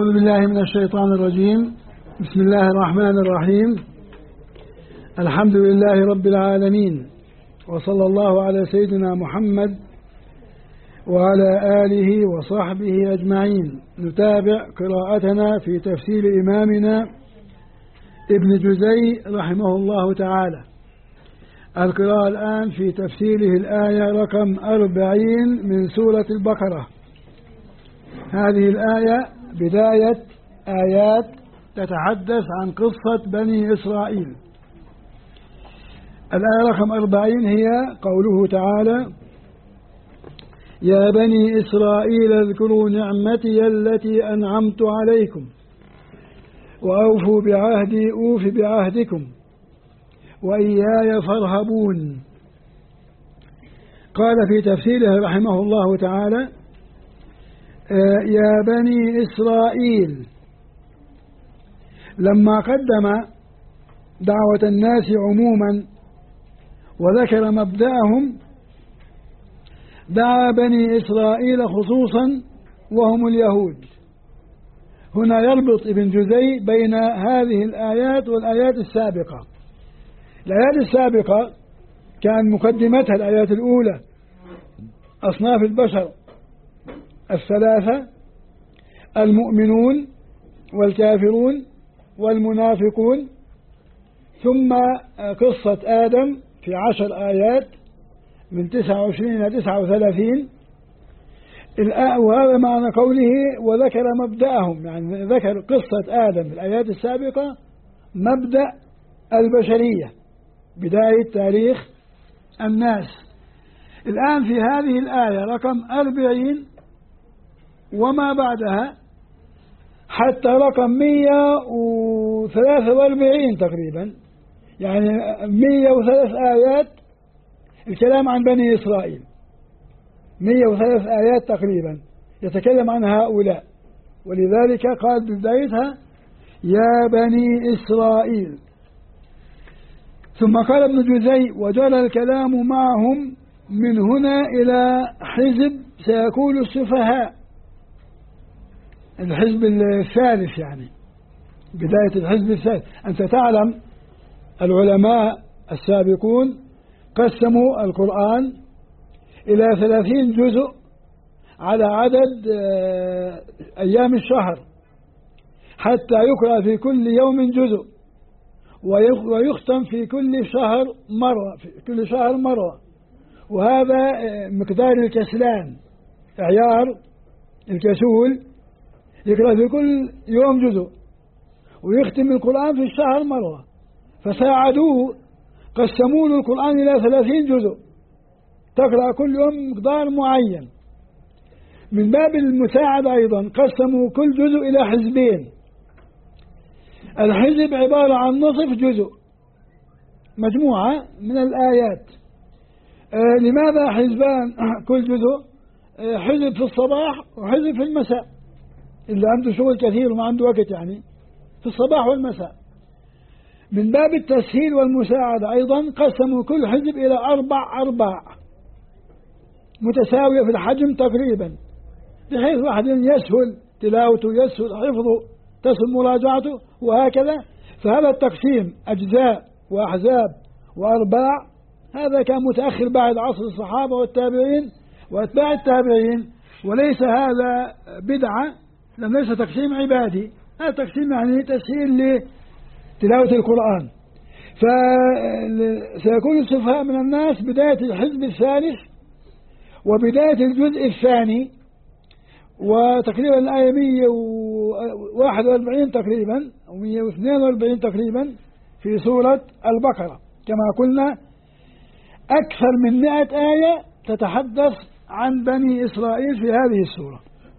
أعوذ بالله من الشيطان الرجيم. بسم الله الرحمن الرحيم. الحمد لله رب العالمين، وصلى الله على سيدنا محمد وعلى آله وصحبه أجمعين. نتابع قراءتنا في تفسير إمامنا ابن جزي رحمه الله تعالى. القراءة الآن في تفسيره الآية رقم 40 من سورة البقرة. هذه الآية بداية آيات تتحدث عن قصة بني إسرائيل. الآية رقم 40 هي قوله تعالى: يا بني إسرائيل اذكروا نعمتي التي أنعمت عليكم وأوفوا بعهدي أوف بعهدكم وإياي فارهبون. قال في تفسيره رحمه الله تعالى: يا بني إسرائيل، لما قدم دعوة الناس عموما وذكر مبدأهم، دعا بني إسرائيل خصوصا وهم اليهود. هنا يربط ابن جزي بين هذه الآيات والآيات السابقة. الآيات السابقة كان مقدمتها الآيات الأولى أصناف البشر الثلاثة: المؤمنون والكافرون والمنافقون، ثم قصة آدم في 10 آيات من 29 إلى 39. وهذا معنى قوله وذكر مبدأهم، يعني ذكر قصة آدم في الآيات السابقة مبدأ البشرية، بداية تاريخ الناس. الآن في هذه الآية رقم 40 وما بعدها حتى رقم 143 تقريبا، يعني 103 آيات الكلام عن بني إسرائيل. 103 آيات تقريبا يتكلم عن هؤلاء، ولذلك قال ببدايتها يا بني إسرائيل. ثم قال ابن جزي: وجرى الكلام معهم من هنا إلى حزب سيكون السفهاء، الحزب الثالث، يعني بداية الحزب الثالث. أنت تعلم العلماء السابقون قسموا القرآن إلى 30 جزء على عدد أيام الشهر، حتى يقرأ في كل يوم جزء ويختم في كل شهر مرة، في كل شهر مرة. وهذا مقدار الكسلان، إعيار الكسول، يقرأ في كل يوم جزء ويختم القرآن في الشهر مرة. فساعدوه، قسموا له القرآن إلى 30 جزء تقرأ كل يوم مقدار معين. من باب المساعدة أيضا قسموا كل جزء إلى حزبين. الحزب عبارة عن نصف جزء، مجموعة من الآيات. لماذا حزبان كل جزء؟ حزب في الصباح وحزب في المساء، اللي عنده شغل كثير وما عنده وقت، يعني في الصباح والمساء. من باب التسهيل والمساعدة أيضا قسموا كل حزب إلى 4 أرباع متساوية في الحجم تقريبا، بحيث واحد يسهل تلاوته، يسهل حفظه، تسهل مراجعته، وهكذا. فهذا التقسيم أجزاء وأحزاب وأرباع هذا كان متأخر بعد عصر الصحابة والتابعين وأتباع التابعين، وليس هذا بدعة، ليس تقسيم عبادي، هذا تقسيم يعني تسهيل لتلاوة القرآن. فسيكون السفهاء من الناس بداية الحزب الثالث وبداية الجزء الثاني، وتقريبا الآية 141 تقريبا أو 142 تقريبا في سورة البقرة. كما قلنا أكثر من 100 آية تتحدث عن بني إسرائيل في هذه السورة.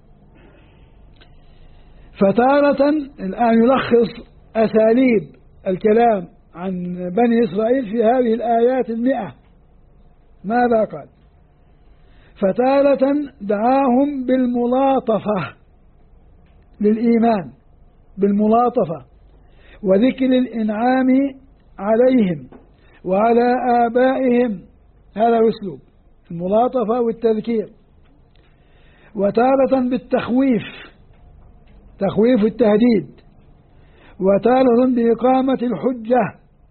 فتارة الآن يلخص أساليب الكلام عن بني إسرائيل في هذه الآيات 100. ماذا قال؟ فتارة دعاهم بالملاطفة للإيمان، بالملاطفة وذكر الإنعام عليهم وعلى آبائهم، هذا الأسلوب الملاطفة والتذكير. وتارة بالتخويف تخويف التهديد، وتارة بإقامة الحجة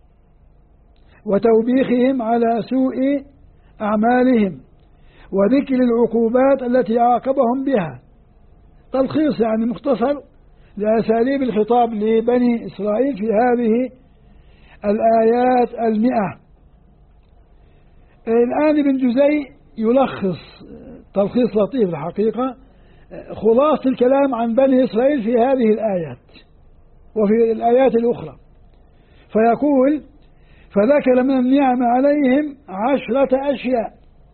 وتوبيخهم على سوء أعمالهم وذكر العقوبات التي عاقبهم بها. تلخيص يعني مختصر لأساليب الخطاب لبني إسرائيل في هذه الآيات 100. الآن ابن جزي يلخص تلخيص لطيف الحقيقة خلاصة الكلام عن بني إسرائيل في هذه الآيات وفي الآيات الأخرى، فيقول: فذكر من النعم عليهم 10 أشياء،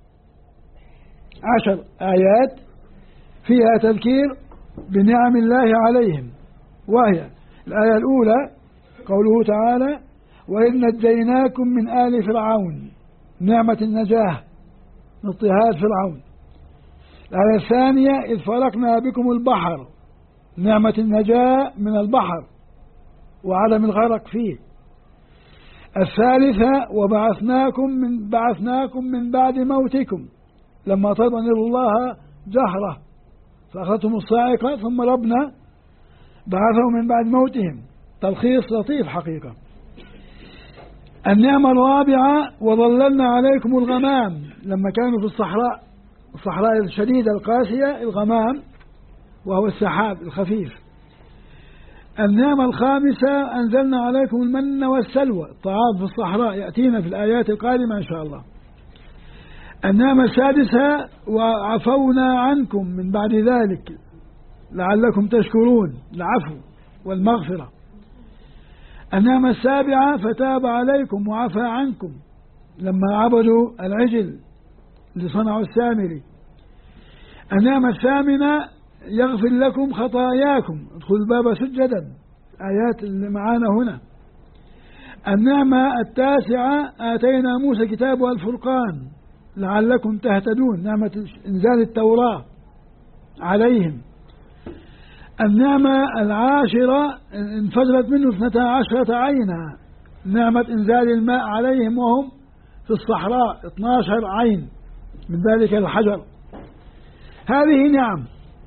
10 آيات فيها تذكير بنعم الله عليهم، وهي الآية الأولى قوله تعالى: وإذ نجيناكم من آل فرعون، نعمة النجاة من اضطهاد فرعون. الآية الثانية: إذ فرقنا بكم البحر، نعمة النجاة من البحر وعدم الغرق فيه. الثالثة: بعثناكم من بعد موتكم، لما طلبوا الله جهرة فأخذتهم الصاعقة ثم ربنا بعثهم من بعد موتهم. تلخيص لطيف حقيقة. النعمة الرابعة: وظللنا عليكم الغمام، لما كانوا في الصحراء الشديدة القاسية، الغمام وهو السحاب الخفيف. النعمة الخامسة: أنزلنا عليكم المن والسلوى، الطعام في الصحراء يأتينا في الآيات القادمة إن شاء الله. النعمة السادسة: وعفونا عنكم من بعد ذلك لعلكم تشكرون، العفو والمغفرة. النعمة السابعة: فتاب عليكم وعفى عنكم، لما عبدوا العجل اللي صنعوا السامري. النعمة الثامنة: يغفر لكم خطاياكم، ادخلوا الباب سجدا، آيات اللي معانا هنا. النعمة التاسعة: آتينا موسى كتاب والفرقان لعلكم تهتدون، نعمة إنزال التوراة عليهم. النعمة العاشرة: انفجرت منه 12 عينا، نعمة إنزال الماء عليهم وهم في الصحراء، 12 عين من ذلك الحجر. هذه نعم.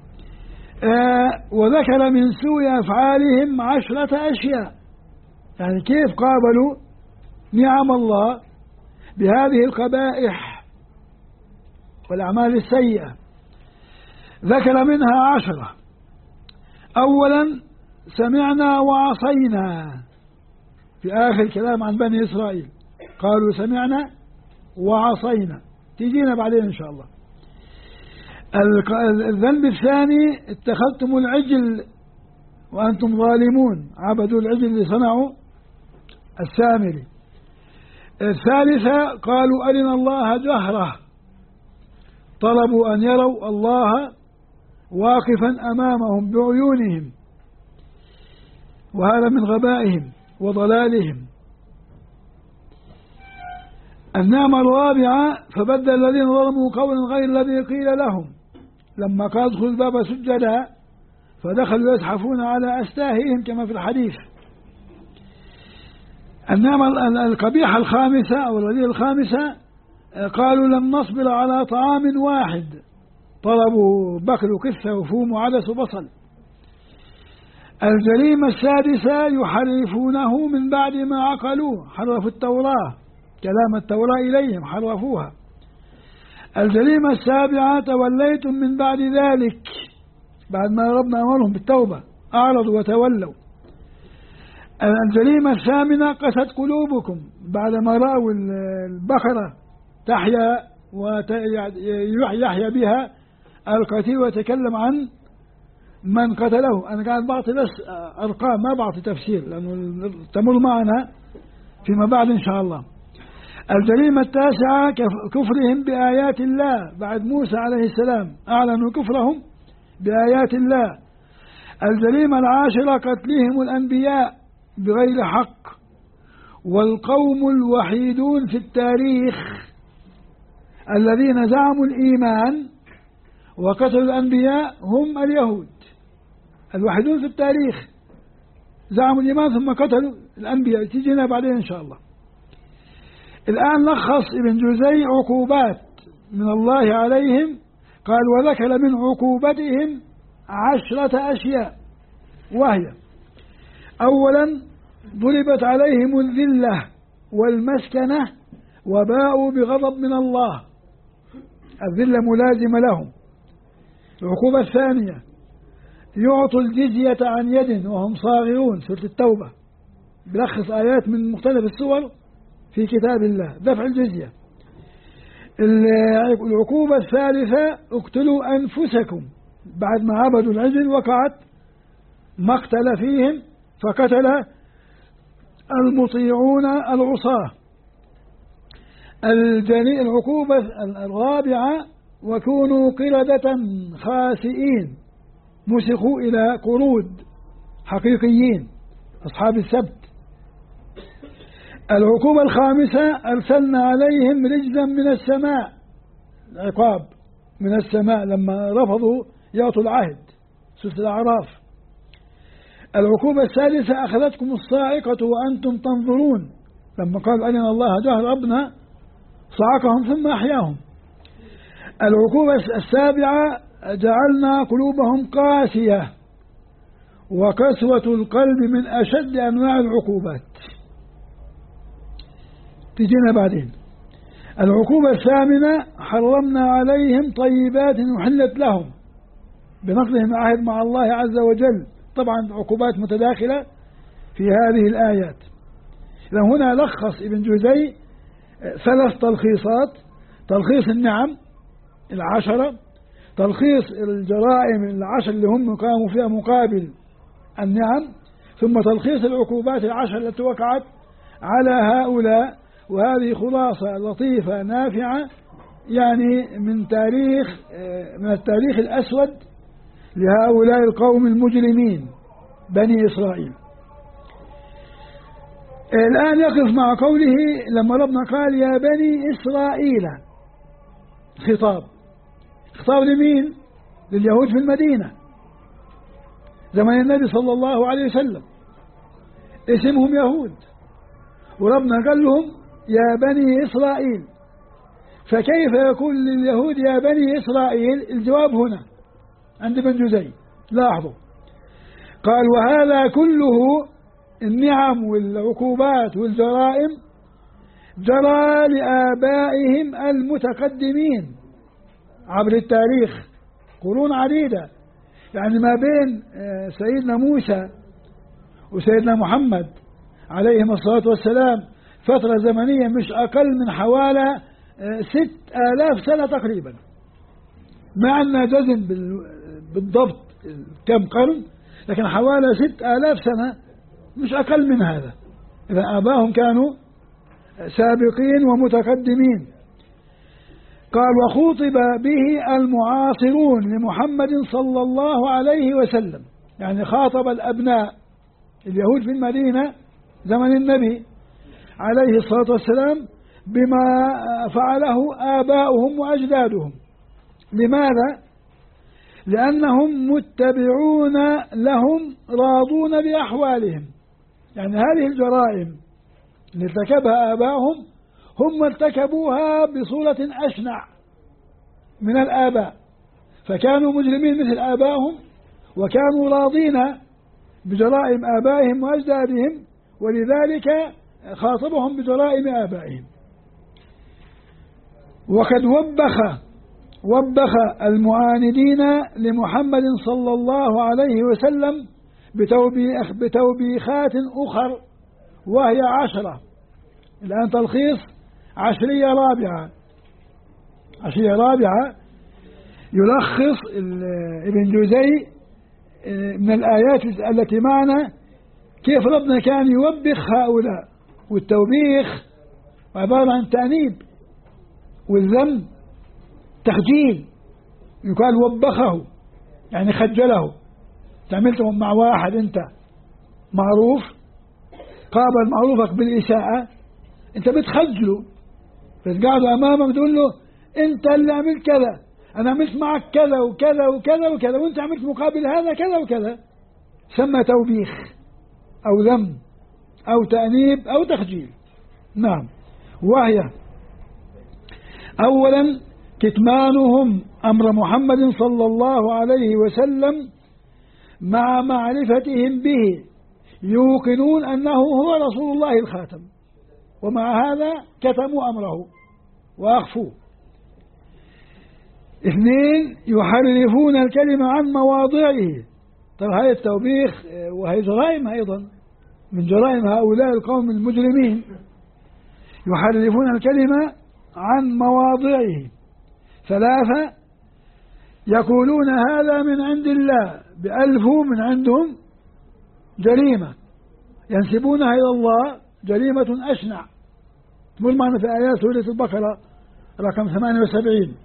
وذكر من سوء أفعالهم 10 أشياء، يعني كيف قابلوا نعم الله بهذه القبائح والأعمال السيئة. ذكر منها 10. أولا: سمعنا وعصينا، في آخر كلام عن بني إسرائيل قالوا سمعنا وعصينا، تجينا بعدين إن شاء الله. الذنب الثاني: اتخذتم العجل وأنتم ظالمون، عبدوا العجل اللي صنعوا السامري. الثالثة: قالوا أرنا الله جهرة، طلبوا أن يروا الله واقفا أمامهم بعيونهم، وهذا من غبائهم وضلالهم. النعمة الرابعة: فبدل الذين ظلموا قولا غير الذي قيل لهم، لما قال ادخلوا الباب سجدا فدخلوا يزحفون على أستاههم كما في الحديث. النعمة القبيحة الخامسة أو الرذيلة الخامسة: قالوا لن نصبر على طعام واحد، طلبوا بقل وكثة وفوم وعدس وبصل. الجريمة السادسة: يحرفونه من بعد ما عقلوه، حرفوا التوراة، كلام التوراة إليهم حرفوها. الجريمة السابعة: توليتم من بعد ذلك، بعد ما ربنا أمرهم بالتوبة أعرضوا وتولوا. الجريمة الثامنة: قست قلوبكم، بعد ما رأوا البقرة تحيا ويحيا بها القتيل ويتكلم عن من قتله. أنا قاعد بعطي بس أرقام، ما بعطي تفسير لأنه تمر معنا فيما بعد إن شاء الله. الجريمة التاسعة: كفرهم بآيات الله، بعد موسى عليه السلام أعلنوا كفرهم بآيات الله. الجريمة العاشرة: قتلهم الأنبياء بغير حق، والقوم الوحيدون في التاريخ الذين زعموا الإيمان وقتلوا الأنبياء هم اليهود، الوحيدون في التاريخ زعموا الإيمان ثم قتلوا الأنبياء، تجينا بعدين إن شاء الله. الآن لخص ابن جزي عقوبات من الله عليهم، قال: وذكر من عقوبتهم 10 أشياء، وهي: أولا ضربت عليهم الذلة والمسكنة وباءوا بغضب من الله، الذلة ملازمة لهم. العقوبة الثانية: يعطوا الجزية عن يد وهم صاغرون، سورة التوبة، بلخص آيات من مختلف السور في كتاب الله، دفع الجزية. العقوبة الثالثة: اقتلوا أنفسكم، بعد ما عبدوا العجل وقعت مقتل فيهم فقتل المطيعون العصاة. العقوبة الرابعة: وكونوا قردة خاسئين، مسخوا إلى قرود حقيقيين أصحاب السبت. العقوبة الخامسة: أرسلنا عليهم رجزا من السماء، عقاب من السماء لما رفضوا يعطوا العهد، سورة الأعراف. العقوبة السادسة: أخذتكم الصاعقة وأنتم تنظرون، لما قال أرنا الله جهر ربنا صعقهم ثم أحياهم. العقوبة السابعة: جعلنا قلوبهم قاسية، وقسوة القلب من أشد أنواع العقوبات، تجينا بعدين. العقوبة الثامنة: حرمنا عليهم طيبات أحلت لهم، بنقضهم العهد مع الله عز وجل. طبعا عقوبات متداخلة في هذه الآيات. هنا لخص ابن جوزي 3 تلخيصات: تلخيص النعم 10، تلخيص الجرائم 10 اللي هم قاموا فيها مقابل النعم، ثم تلخيص العقوبات 10 التي وقعت على هؤلاء. وهذه خلاصة لطيفة نافعة يعني من التاريخ الأسود لهؤلاء القوم المجرمين بني إسرائيل. الآن يقف مع قوله لما ربنا قال يا بني إسرائيل، خطاب لمين؟ لليهود في المدينة زمن النبي صلى الله عليه وسلم، اسمهم يهود، وربنا قال لهم يا بني إسرائيل. فكيف يقول لليهود يا بني إسرائيل؟ الجواب هنا عند ابن جوزي، لاحظوا، قال وهذا كله النعم والعقوبات والجرائم جرى لآبائهم المتقدمين عبر التاريخ قرون عديدة، يعني ما بين سيدنا موسى وسيدنا محمد عليهم الصلاة والسلام فترة زمنية مش أقل من حوالي 6000 سنة تقريبا، ما عندنا جزم بالضبط كم قرن، لكن حوالي 6000 سنة مش أقل من هذا. إذا آباهم كانوا سابقين ومتقدمين. قال وخوطب به المعاصرون لمحمد صلى الله عليه وسلم، يعني خاطب الأبناء اليهود في المدينة زمن النبي عليه الصلاة والسلام بما فعله آباؤهم وأجدادهم. لماذا؟ لأنهم متبعون لهم راضون بأحوالهم، يعني هذه الجرائم اللي ارتكبها آباؤهم هم ارتكبوها بصورة أشنع من الآباء، فكانوا مجرمين مثل آبائهم وكانوا راضين بجرائم آبائهم وأجدادهم، ولذلك خاطبهم بجرائم آبائهم. وقد وبخ المعاندين لمحمد صلى الله عليه وسلم بتوبيخات أخر وهي 10. الآن تلخيص عشرية رابعة يلخص ابن جوزي من الآيات التي معنا كيف ربنا كان يوبخ هؤلاء. والتوبيخ عبارة عن تأنيب، والذم تخجيل، يقال وبخه يعني خجله. تعملته مع واحد أنت معروف قابل معروفك بالإساءة، أنت بتخجله، فتقعد أمامك تقول له أنت اللي عملت كذا، أنا عملت معك كذا وكذا وكذا وكذا، وأنت عملت مقابل هذا كذا وكذا، سمى توبيخ أو ذم أو تأنيب أو تخجيل. نعم. وهي أولا كتمانهم أمر محمد صلى الله عليه وسلم مع معرفتهم به يوقنون أنه هو رسول الله الخاتم، ومع هذا كتموا أمره وأخفوه. 2 يحرفون الكلمة عن مواضعه. طيب هذا التوبيخ وهي جرائم أيضا من جرائم هؤلاء القوم المجرمين. يحرفون الكلمة عن مواضعه. 3 يقولون هذا من عند الله، بألفوا من عندهم جريمة ينسبونها إلى الله، جريمة أشنع تقول معنا في آيات سورة البقرة رقم 78.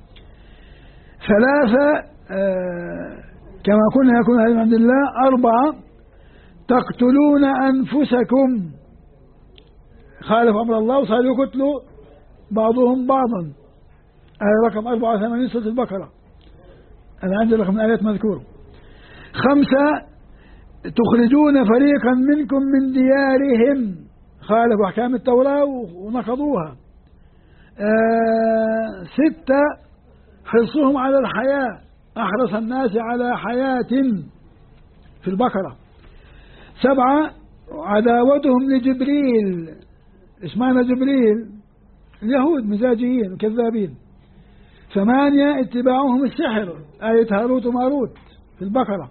3 كما قلنا يكون هذا من عند الله. 4 تقتلون أنفسكم، خالف أمر الله وصاروا يقتلوا بعضهم بعضا. آية رقم 84 سورة البقرة، أنا عندي رقم الآيات مذكور. 5 تخرجون فريقا منكم من ديارهم، خالفوا أحكام التوراة ونقضوها. 6 حرصهم على الحياة، أحرص الناس على حياة في البقرة. 7 عداوتهم لجبريل. إيش معنى جبريل؟ اليهود مزاجيين وكذابين. 8 اتباعهم السحر، آية هاروت وماروت في البقرة.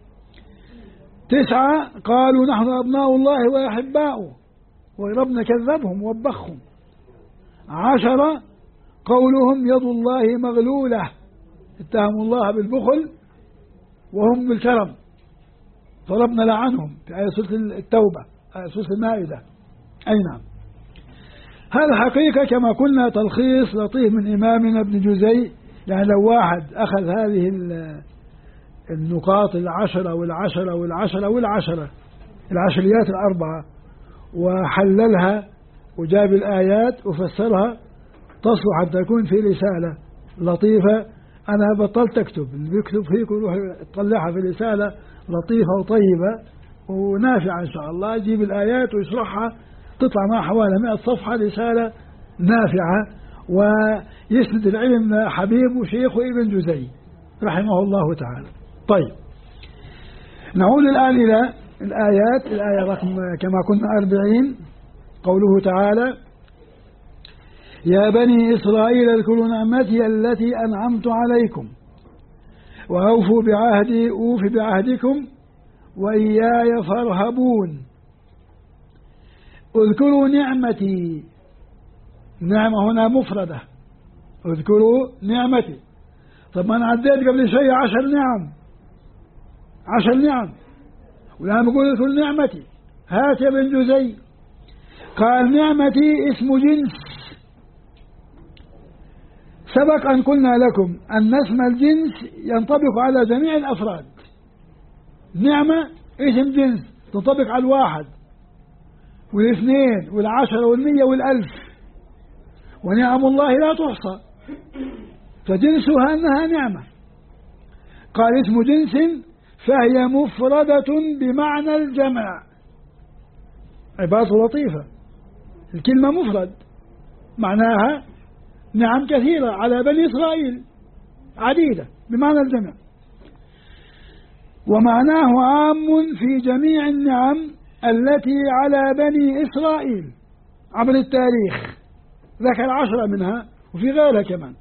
9 قالوا نحن أبناء الله وأحباؤه، وربنا كذبهم ووبخهم. 10 قولهم يد الله مغلولة، اتهموا الله بالبخل وهم بالكرم، فربنا لعنهم في آية سورة التوبة، آية سورة المائدة. أي نعم. هذا حقيقة كما قلنا تلخيص لطيف من إمامنا ابن جزي. يعني لو واحد أخذ هذه النقاط 10 والعشرة والعشرة والعشرة، العشريات 4، وحللها وجاب الآيات وفسرها، تصلح أن تكون في رسالة لطيفة. أنا بطلت أكتب، اللي بيكتب فيك ويروح يطلعها في رسالة لطيفة وطيبة ونافعة إن شاء الله، يجيب الآيات ويشرحها، تطلع معها حوالي 100 صفحة، رسالة نافعة، ويسند العلم حبيب وشيخه ابن جزي رحمه الله تعالى. طيب نعود الآن إلى الآيات. الآية رقم كما كنا 40، قوله تعالى: يا بني إسرائيل اذكروا نعمتي التي أنعمت عليكم وأوفوا بعهدي أوف بعهدكم وإياي فارهبون. اذكروا نعمتي، نعمة هنا مفردة، اذكروا نعمتي. طب ما أنا عديت قبل شيء 10 نعم، 10 نعم، والآن بقول اذكروا نعمتي. هات يا ابن جزي، قال نعمتي اسم جنس. سبق أن قلنا لكم أن اسم الجنس ينطبق على جميع الأفراد. نعمة اسم جنس تنطبق على 1 و2 و10 و100 و1000، ونعم الله لا تحصى، فجنسها أنها نعمة. قال اسم جنس فهي مفردة بمعنى الجمع. عبارة لطيفة، الكلمة مفرد معناها نعم كثيرة على بني إسرائيل، عديدة بمعنى الجمع، ومعناه عام في جميع النعم التي على بني إسرائيل عبر التاريخ. ذكر 10 منها وفي غيرها كمان،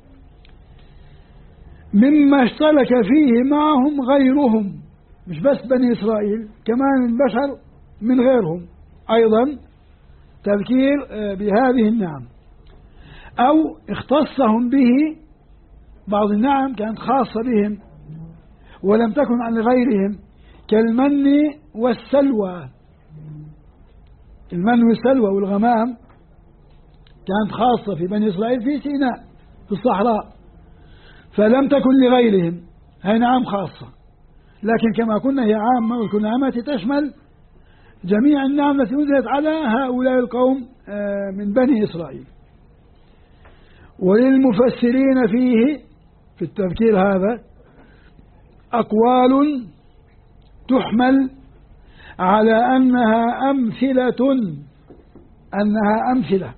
مما اشترك فيه معهم غيرهم، مش بس بني إسرائيل، كمان البشر من غيرهم أيضا تذكير بهذه النعم، أو اختصهم به. بعض النعم كانت خاصة بهم ولم تكن عن غيرهم، كالمن والسلوى. المن والسلوى والغمام كانت خاصة في بني إسرائيل في سيناء في الصحراء، فلم تكن لغيرهم، هي نعم خاصة. لكن كما قلنا هي عامة، وكل نعمة تشمل جميع النعم التي نزلت على هؤلاء القوم من بني إسرائيل. وللمفسرين فيه في التذكير هذا أقوال تحمل على أنها أمثلة،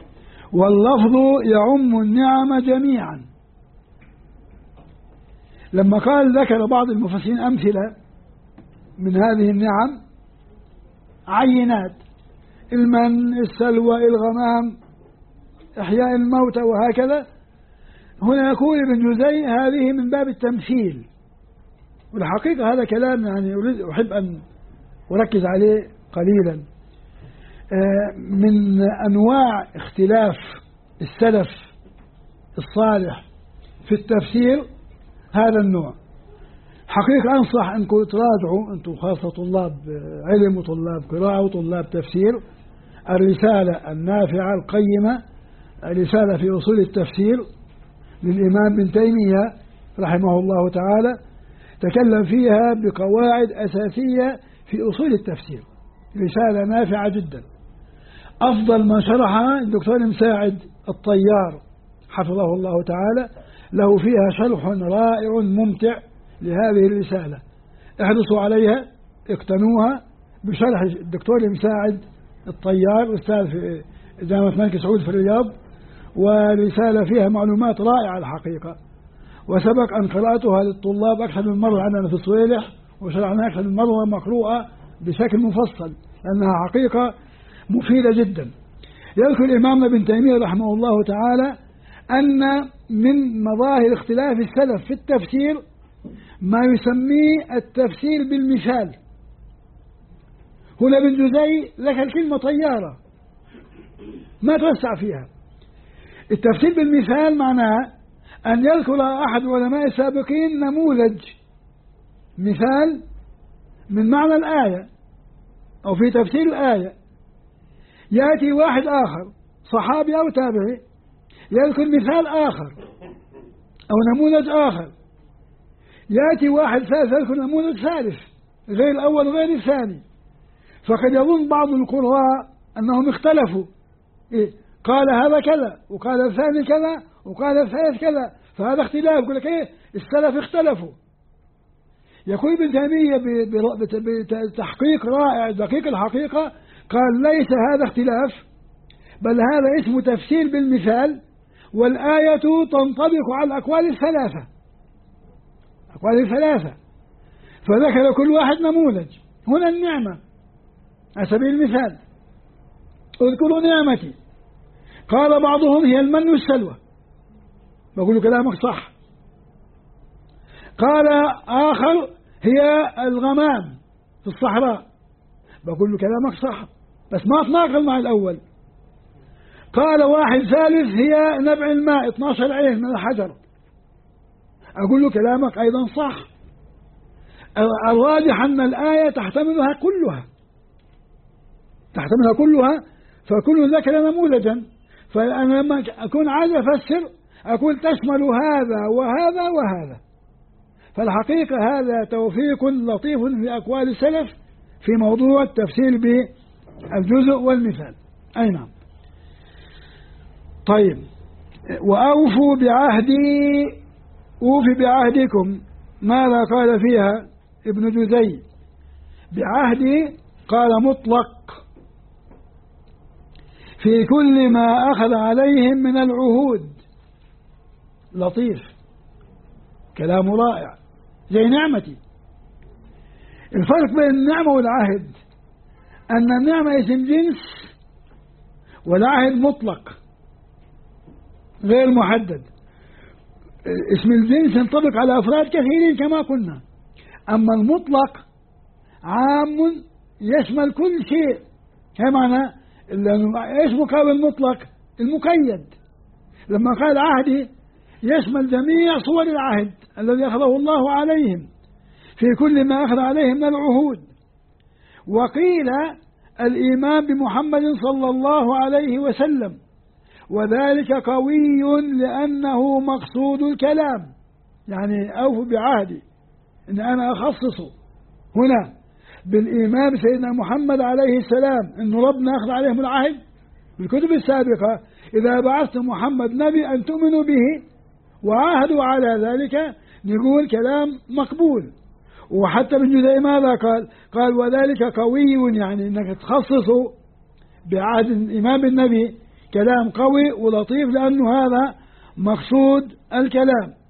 واللفظ يعم النعم جميعا، لما قال ذكر بعض المفسرين أمثلة من هذه النعم عينات: المن، السلوى، الغمام، إحياء الموتى، وهكذا. هنا يقول ابن جزي هذه من باب التمثيل، والحقيقة هذا كلام يعني أحب أن أركز عليه قليلا. من أنواع اختلاف السلف الصالح في التفسير هذا النوع. حقيقة أنصح أنكم تراجعوا، أنتم خاصة طلاب علم وطلاب قراءة وطلاب تفسير، الرسالة النافعة القيمة، رسالة في أصول التفسير للإمام ابن تيمية رحمه الله تعالى، تكلم فيها بقواعد أساسية في أصول التفسير، رسالة نافعة جدا. أفضل من شرحها الدكتور مساعد الطيار حفظه الله تعالى، له فيها شرح رائع ممتع لهذه الرسالة، احرصوا عليها، اقتنوها بشرح الدكتور مساعد الطيار أستاذ في جامعة الملك سعود في الرياض، ورسالة فيها معلومات رائعة الحقيقة، وسبق أن قرأتها للطلاب أكثر من مرة عندنا في الصويلح، وشرعناها أكثر من مرة مقروءة بشكل مفصل، لأنها حقيقة مفيدة جدا. يذكر الإمام ابن تيمية رحمه الله تعالى أن من مظاهر اختلاف السلف في التفسير ما يسميه التفسير بالمثال. هنا ابن جزي ذكر كلمة طيارة ما توسع فيها. التفسير بالمثال معناه أن يذكر أحد العلماء السابقين نموذج، مثال من معنى الآية أو في تفسير الآية، يأتي واحد آخر صحابي أو تابعي يذكر مثال آخر أو نموذج آخر، يأتي واحد ثالث يذكر نموذج ثالث غير الأول وغير الثاني، فقد يظن بعض القراء أنهم اختلفوا، قال هذا كذا وقال الثاني كذا وقال الثالث كذا، فهذا اختلاف. يقول لك السلف اختلفوا. يقول ابن تيمية بتحقيق رائع دقيق الحقيقة، قال ليس هذا اختلاف، بل هذا اسمه تفسير بالمثال، والآية تنطبق على الأقوال الثلاثة، أقوال الثلاثة، فذكر كل واحد نموذج. هنا النعمة على سبيل المثال، اذكروا نعمتي، قال بعضهم هي المن والسلوى، بقول كلامك صح. قال آخر هي الغمام في الصحراء، بقول له كلامك صح، بس ما تناقض مع الأول. قال واحد ثالث هي نبع الماء 12 عين من الحجر، أقول له كلامك أيضا صح. الراجح أن الآية تحتملها كلها، فكل ذكر نموذجا، فأنا لما أكون عايز أفسر أقول تشمل هذا وهذا وهذا. فالحقيقة هذا توفيق لطيف في أقوال السلف في موضوع التفسير بالجزء والمثال. أي نعم. طيب، وأوفوا بعهدي أوفي بعهدكم، ماذا قال فيها ابن جزي؟ بعهدي قال مطلق في كل ما أخذ عليهم من العهود. لطيف، كلام رائع، زي نعمتي. الفرق بين النعمة والعهد أن النعمة اسم جنس والعهد مطلق غير محدد. اسم الجنس ينطبق على أفراد كثيرين كما قلنا، أما المطلق عام يشمل كل شيء. هي معنى ايش مقابل المطلق؟ المقيد. لما قال عهدي يشمل جميع صور العهد الذي أخذه الله عليهم في كل ما أخذ عليهم من العهود. وقيل الإيمان بمحمد صلى الله عليه وسلم، وذلك قوي لأنه مقصود الكلام، يعني أوفوا بعهدي إن أنا أخصصه هنا بالإيمان بسيدنا محمد عليه السلام، إن ربنا أخذ عليهم العهد بالكتب السابقة، إذا بعثت محمد نبي أن تؤمنوا به، وعاهدوا على ذلك، نقول كلام مقبول. وحتى ابن جزي ماذا قال وذلك قوي، يعني أنك تخصصه بعهد الإيمان بالنبي كلام قوي ولطيف، لأنه هذا مقصود الكلام.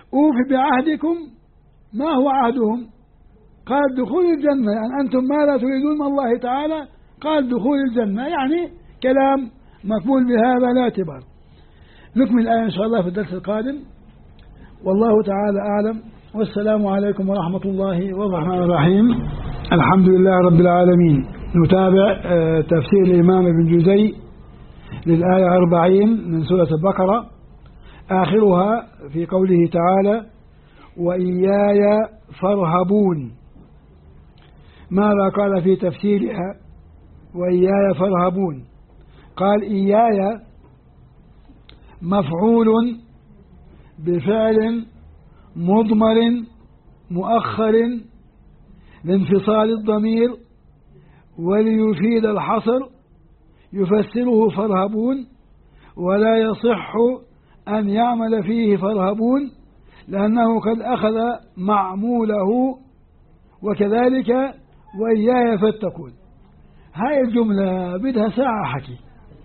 أوف بعهدكم. ما هو عهدهم؟ قال دخول الجنة. يعني أنتم ماذا تريدون من الله تعالى؟ قال دخول الجنة، يعني كلام مقبول بهذا لا اعتبار. نكمل الآية إن شاء الله في الدرس القادم، والله تعالى أعلم، والسلام عليكم ورحمة الله والرحمن الرحيم. الحمد لله رب العالمين. نتابع تفسير الإمام ابن جزي للآية 40 من سورة البقرة، آخرها في قوله تعالى وإياي فارهبون. ماذا قال في تفسيرها وإياي فارهبون؟ قال إياي مفعول بفعل مضمر مؤخر لانفصال الضمير وليفيد الحصر، يفسره فارهبون، ولا يصح أن يعمل فيه فارهبون لأنه قد أخذ معموله، وكذلك وإياي فاتقون. هاي الجملة بدها ساعة حكي.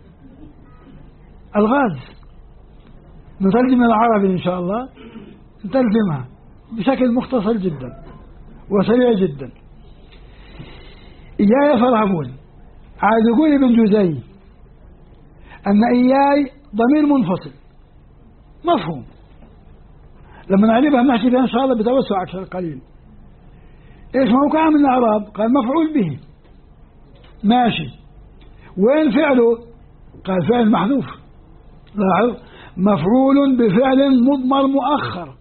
الغاز نترجم العربي إن شاء الله، نترجمها بشكل مختصر جدا وسريع جدا. إياي فارهبون، عايز يقول ابن جزي أن إياي ضمير منفصل مفهوم، لما نعرفها نحكي فيها إن شاء الله بتوسع أكثر قليل. إيش موقعها من الإعراب؟ قال مفعول به، ماشي. وين فعله؟ قال فعل محذوف. لاحظ، مفعول بفعل مضمر مؤخر.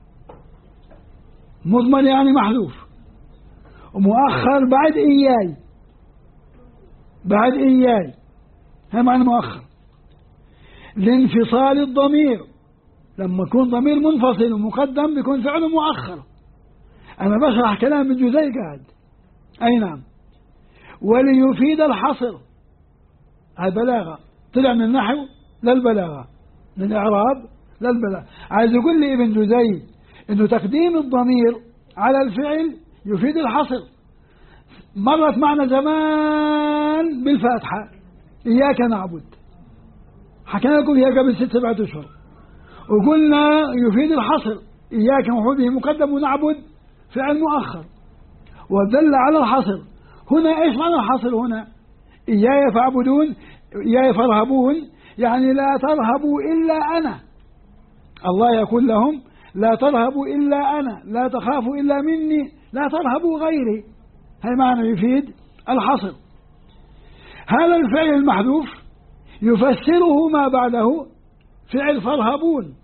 مضمر يعني محذوف، ومؤخر بعد إياي. بعد إياي هذا معنى مؤخر. لانفصال الضمير، لما يكون ضمير منفصل ومقدم بيكون فعله مؤخر. أنا بشرح كلام ابن جزي قاعد. أي نعم. وليفيد الحصر، البلاغة طلع من النحو للبلاغة، من الإعراب للبلاغة. عايز يقول لي ابن جزي إنه تقديم الضمير على الفعل يفيد الحصر. مرت معنا زمان بالفاتحة إياك نعبد، حكينا لكم فيها قبل 6-7 أشهر، وقلنا يفيد الحصر. إياك مفعول به مقدم ونعبد فعل مؤخر، ودل على الحصر. هنا إيش معنى الحصر هنا؟ إياي فاعبدون، إياي فارهبون، يعني لا ترهبوا إلا أنا. الله يقول لهم لا ترهبوا إلا أنا، لا تخافوا إلا مني، لا ترهبوا غيري. هي معنى يفيد الحصر. هذا الفعل المحذوف يفسره ما بعده فعل فارهبون.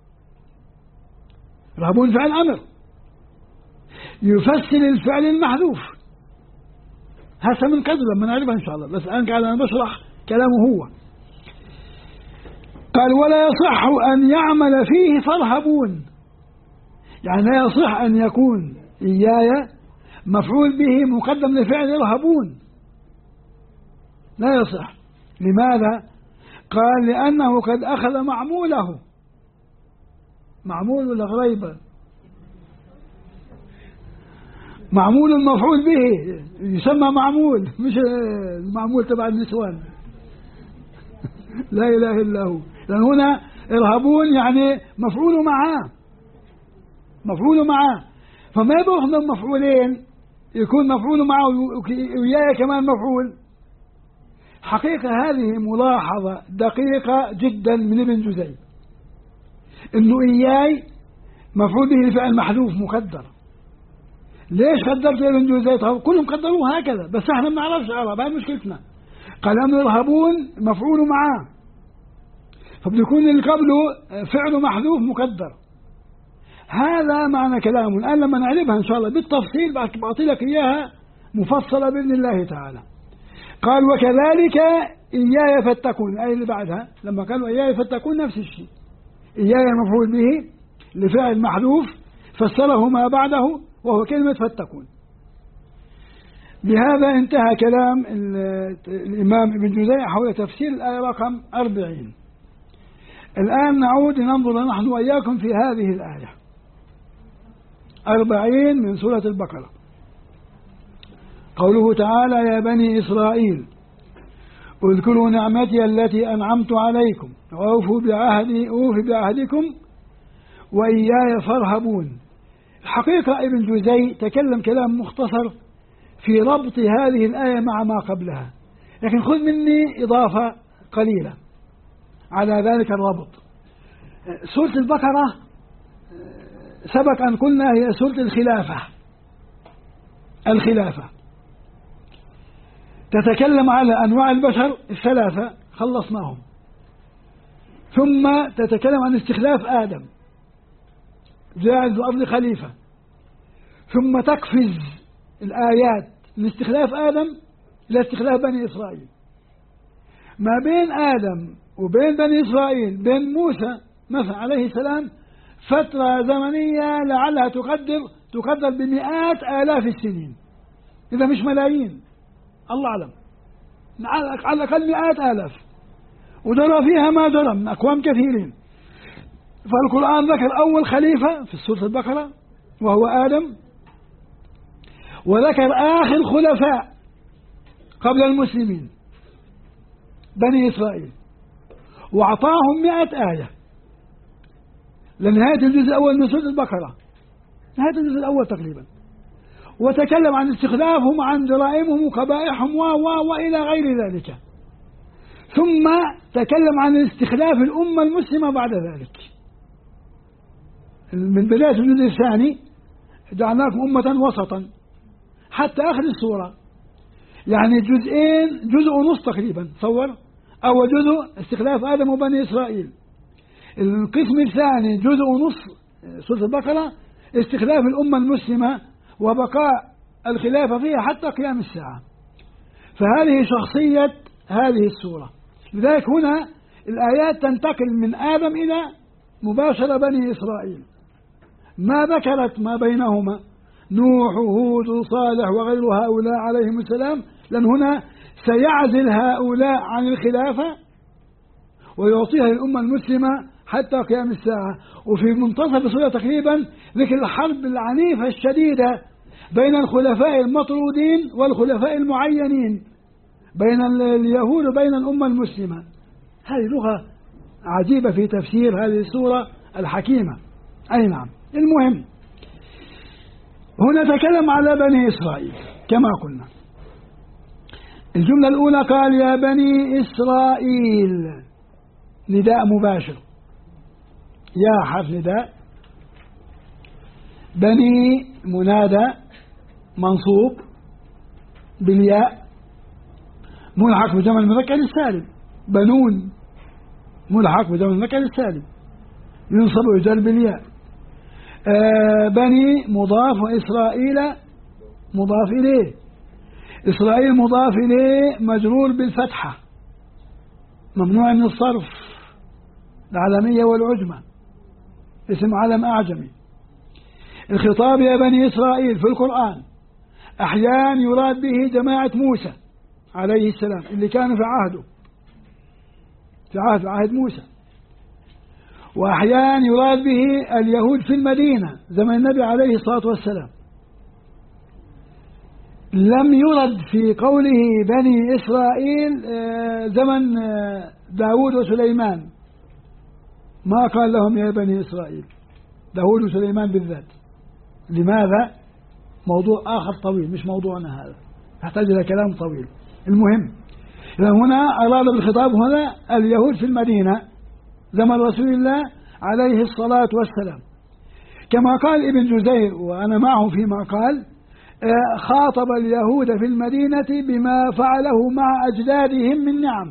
رهبون فعل أمر، يفسر الفعل المحذوف. هذا من قبل لما نعرفها إن شاء الله، بس الآن قاعد أنا بشرح كلامه هو. قال ولا يصح أن يعمل فيه فارهبون، يعني لا يصح أن يكون إياي مفعول به مقدم لفعل يرهبون، لا يصح. لماذا؟ قال لأنه قد أخذ معموله. معمول ولا غريبة؟ معمول المفعول به يسمى معمول، مش المعمول تبع النسوان. لا إله إلا هو. لأن هنا إرهبون يعني مفعول معاه، مفعول معاه. فما يبقى من مفعولين يكون مفعول معه وياي كمان مفعول. حقيقة هذه ملاحظة دقيقة جدا من ابن جزي، إنه إياي مفعول به فعل محذوف مقدر. ليش قدرت ابن جزي؟ طب كلهم قدروه هكذا، بس احنا ما بنعرفش عرب، هاي مشكلتنا. قال أن يرهبون مفعول معاه، فبيكون اللي قبله فعل محذوف مقدر. هذا معنى كلامه. الآن لما نعرفها إن شاء الله بالتفصيل بعطي لك إياها مفصلة بإذن الله تعالى. قال وكذلك إياي فاتقون، الآية اللي بعدها لما قالوا إياي فاتقون نفس الشيء. إياي مفعول به لفعل محذوف فسره ما بعده وهو كلمة فاتقون. بهذا انتهى كلام الإمام ابن جزي حول تفسير الآية رقم 40. الآن نعود لننظر نحن وإياكم في هذه الآية 40 من سورة البقرة. قوله تعالى يا بني إسرائيل اذكروا نعمتي التي أنعمت عليكم وأوفوا بعهدي أوف بعهدكم وإياي فارهبون. الحقيقة ابن جوزي تكلم كلام مختصر في ربط هذه الآية مع ما قبلها، لكن خذ مني إضافة قليلة على ذلك الربط. سورة البقرة سبق أن قلنا هي سورة الخلافة تتكلم على أنواع البشر الثلاثة خلصناهم، ثم تتكلم عن استخلاف آدم جاعل في الأرض خليفة، ثم تقفز الآيات من استخلاف آدم إلى استخلاف بني إسرائيل. ما بين آدم وبين بني إسرائيل بين موسى مثلا عليه السلام فترة زمنية لعلها تقدر بمئات آلاف السنين، إذا مش ملايين، الله أعلم، على الأقل مئات آلاف، ودرى فيها ما درى من أقوام كثيرين. فالقرآن ذكر أول خليفة في سورة البقرة وهو آدم، وذكر آخر خلفاء قبل المسلمين بني إسرائيل، وأعطاهم 100 آية لنهاية الجزء الأول من سورة البقرة، نهاية الجزء الأول تقريبا، وتكلم عن استخلافهم عن جرائمهم وقبائحهم وإلى غير ذلك. ثم تكلم عن استخلاف الأمة المسلمة بعد ذلك. من بداية الجزء الثاني جعلناكم أمة وسطا حتى آخر السورة، يعني جزئين، جزء ونص تقريبا تصور. أول جزء استخلاف آدم وبني إسرائيل، القسم الثاني جزء ونص سورة البقرة استخلاف الأمة المسلمة وبقاء الخلافة فيها حتى قيام الساعة. فهذه شخصية هذه السورة. لذلك هنا الآيات تنتقل من آدم إلى مباشرة بني إسرائيل، ما ذكرت ما بينهما نوح وهود وصالح وغير هؤلاء عليهم السلام، لأن هنا سيعزل هؤلاء عن الخلافة ويعطيها للأمة المسلمة حتى قيام الساعة. وفي منتصف السورة تقريبا ذكر الحرب العنيفة الشديدة بين الخلفاء المطرودين والخلفاء المعينين، بين اليهود وبين الأمة المسلمة. هذه لغة عجيبة في تفسير هذه السورة الحكيمة. أي نعم. المهم هنا تكلم على بني إسرائيل كما قلنا. الجملة الأولى قال يا بني إسرائيل، نداء مباشر، يا حرف نداء، بني منادى منصوب بالياء ملحق بجمع المذكر السالم، بنون ملحق بجمع المذكر السالم ينصب ويجر بالياء. بني مضاف وإسرائيل مضاف إليه، إسرائيل مضاف إليه مجرور بالفتحة ممنوع من الصرف، العلمية والعجمة، اسم علم أعجمي. الخطاب يا بني إسرائيل في القرآن أحيانا يراد به جماعة موسى عليه السلام اللي كانوا في عهده، في عهد موسى، وأحيانا يراد به اليهود في المدينة زمن النبي عليه الصلاة والسلام. لم يرد في قوله بني إسرائيل زمن داود وسليمان، ما قال لهم يا بني إسرائيل، داود وسليمان بالذات. لماذا؟ موضوع آخر طويل، مش موضوعنا هذا، يحتاج إلى كلام طويل. المهم هنا أراد بالخطاب هنا اليهود في المدينة زمن رسول الله عليه الصلاة والسلام، كما قال ابن جزير وأنا معه فيما قال خاطب اليهود في المدينة بما فعله مع أجدادهم من نعم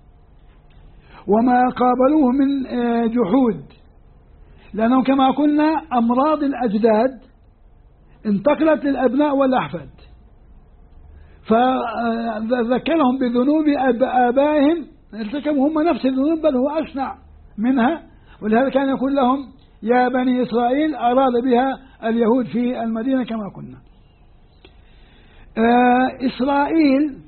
وما قابلوه من جحود، لأنه كما قلنا أمراض الأجداد انتقلت للأبناء والأحفاد، فذكرهم بذنوب آبائهم ارتكبوا هم نفس الذنوب بل هو أشنع منها، ولهذا كان يقول لهم يا بني إسرائيل، أراد بها اليهود في المدينة كما قلنا. إسرائيل،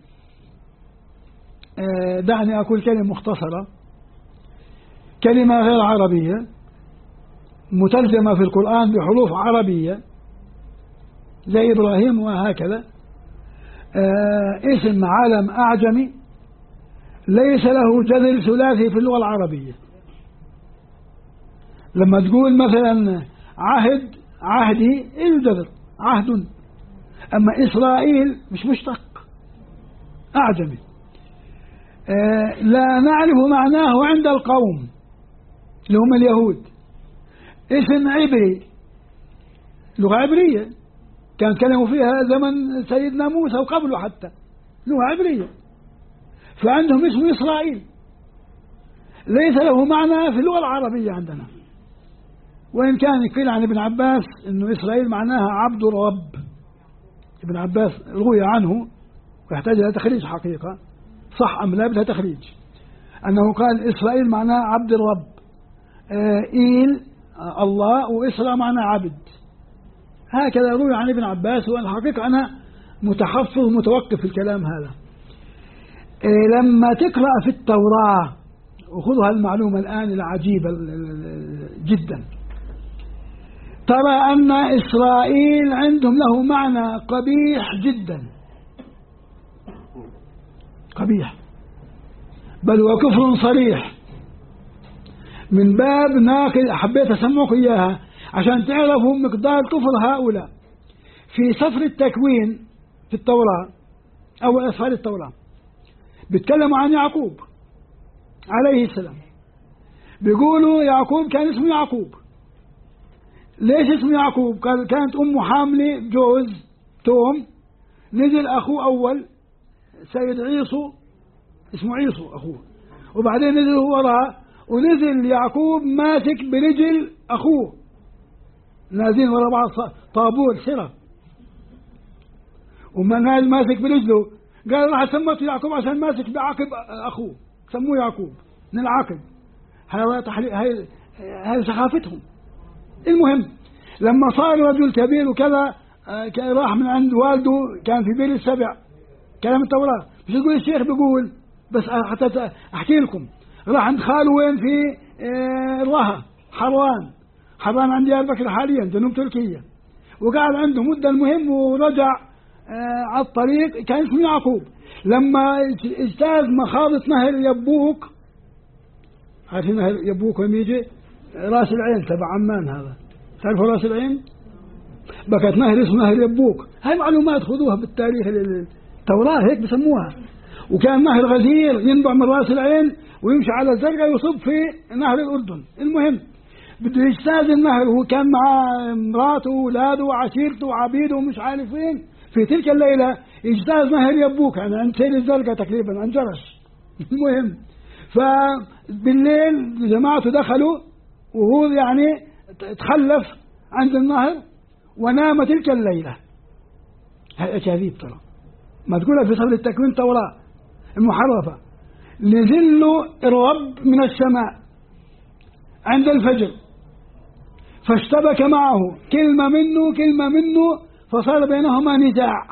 دعني أقول كلمة مختصرة، كلمة غير عربية مترجمة في القرآن بحروف عربية زي إبراهيم وهكذا، اسم علم أعجمي ليس له جذر ثلاثي في اللغة العربية، لما تقول مثلا عهد، عهدي الجذر عهد، أما إسرائيل مش مشتق، أعجمي. لا نعرف معناه عند القوم اللي هم اليهود. اسم عبري، لغة عبرية كان كلموا فيها زمن سيدنا موسى وقبله حتى، لغة عبرية، فعندهم اسم إسرائيل ليس له معنى في اللغة العربية عندنا، وإن كان يقيل عن ابن عباس إنه إسرائيل معناها عبد الرب. ابن عباس روي عنه ويحتاج إلى تخريج حقيقة، صح أم لا بدها تخريج، أنه قال إسرائيل معناه عبد الرب، إيل الله، وإسراء معناه عبد. هكذا روي عن ابن عباس، والحقيقة أنا متحفظ متوقف في الكلام هذا. لما تقرأ في التوراة، وخذها المعلومة الآن العجيبة جدا، ترى أن إسرائيل عندهم له معنى قبيح جدا، قبيح، بل وكفر صريح. من باب ناقل حبيت أسمعكم إياها عشان تعرفوا مقدار كفر هؤلاء. في سفر التكوين في التوراة أو أسفار التوراة بيتكلموا عن يعقوب عليه السلام، بيقولوا يعقوب كان اسمه يعقوب. ليش اسمه يعقوب؟ قال كانت أمه حاملة جوز توم، نزل أخوه أول سيد عيسو، اسمه عيسو أخوه، وبعدين نزل هو وراه، ونزل يعقوب ماسك برجل أخوه، نازلين ورا بعض طابور سرة، وما نازل ماسك برجله. قال راح سمته يعقوب عشان ماسك بعقب أخوه، سموه يعقوب من العقب. هاي سخافتهم. المهم لما صار رجل كبير وكذا، راح من عند والده، كان في بئر السبع، كلام التوراة مش يقول الشيخ، بيقول بس حتى أحكي لكم. راح عند خاله وين؟ في الرها، حران عند ديار بكر حاليا جنوب تركيا، وقعد عنده مدة. المهم ورجع على الطريق، كان اسمه يعقوب. لما اجتاز مخاضة نهر يبوك، عارفين نهر يبوك وين يجي؟ راس العين تبع عمان، هذا تعرفوا راس العين؟ بقت نهر اسمه نهر يبوك. هاي معلومات خذوها بالتاريخ التوراة هيك بسموها. وكان نهر غزير ينبع من راس العين ويمشي على الزرقاء ويصب في نهر الأردن. المهم بده يجتاز النهر، وهو كان مع مراته وأولاده وعشيرته وعبيده ومش عارف وين. في تلك الليلة اجتاز نهر يبوك، يعني عند سيل الزرقاء تقريبا، عند جرش. المهم فبالليل جماعته دخلوا، وهو يعني تخلف عند النهر ونام تلك الليلة. هذا أكاذيب ترى، ما تقولها في سفر التكوين توراة المحرفة. نزل له الرب من السماء عند الفجر، فاشتبك معه كلمة منه، فصار بينهما نزاع،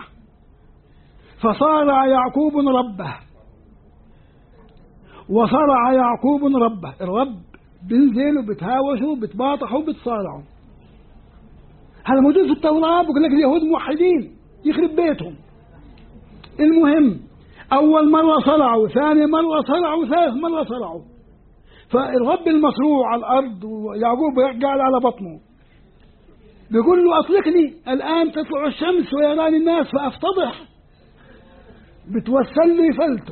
فصارع يعقوب ربه، وصرع يعقوب ربه. الرب بينزلوا بتهاوشوا بتباطحوا بتصارعوا. هذا موجود في التوراة. بقول لك اليهود موحدين يخرب بيتهم. المهم أول مرة صرعوا، ثاني مرة صرعوا، ثالث مرة صرعوا. فالرب المصروع على الأرض، ويعقوب قاعد على بطنه، بيقول له أطلقني الآن تطلع الشمس ويراني الناس فأفتضح. بتوسل لي فلته.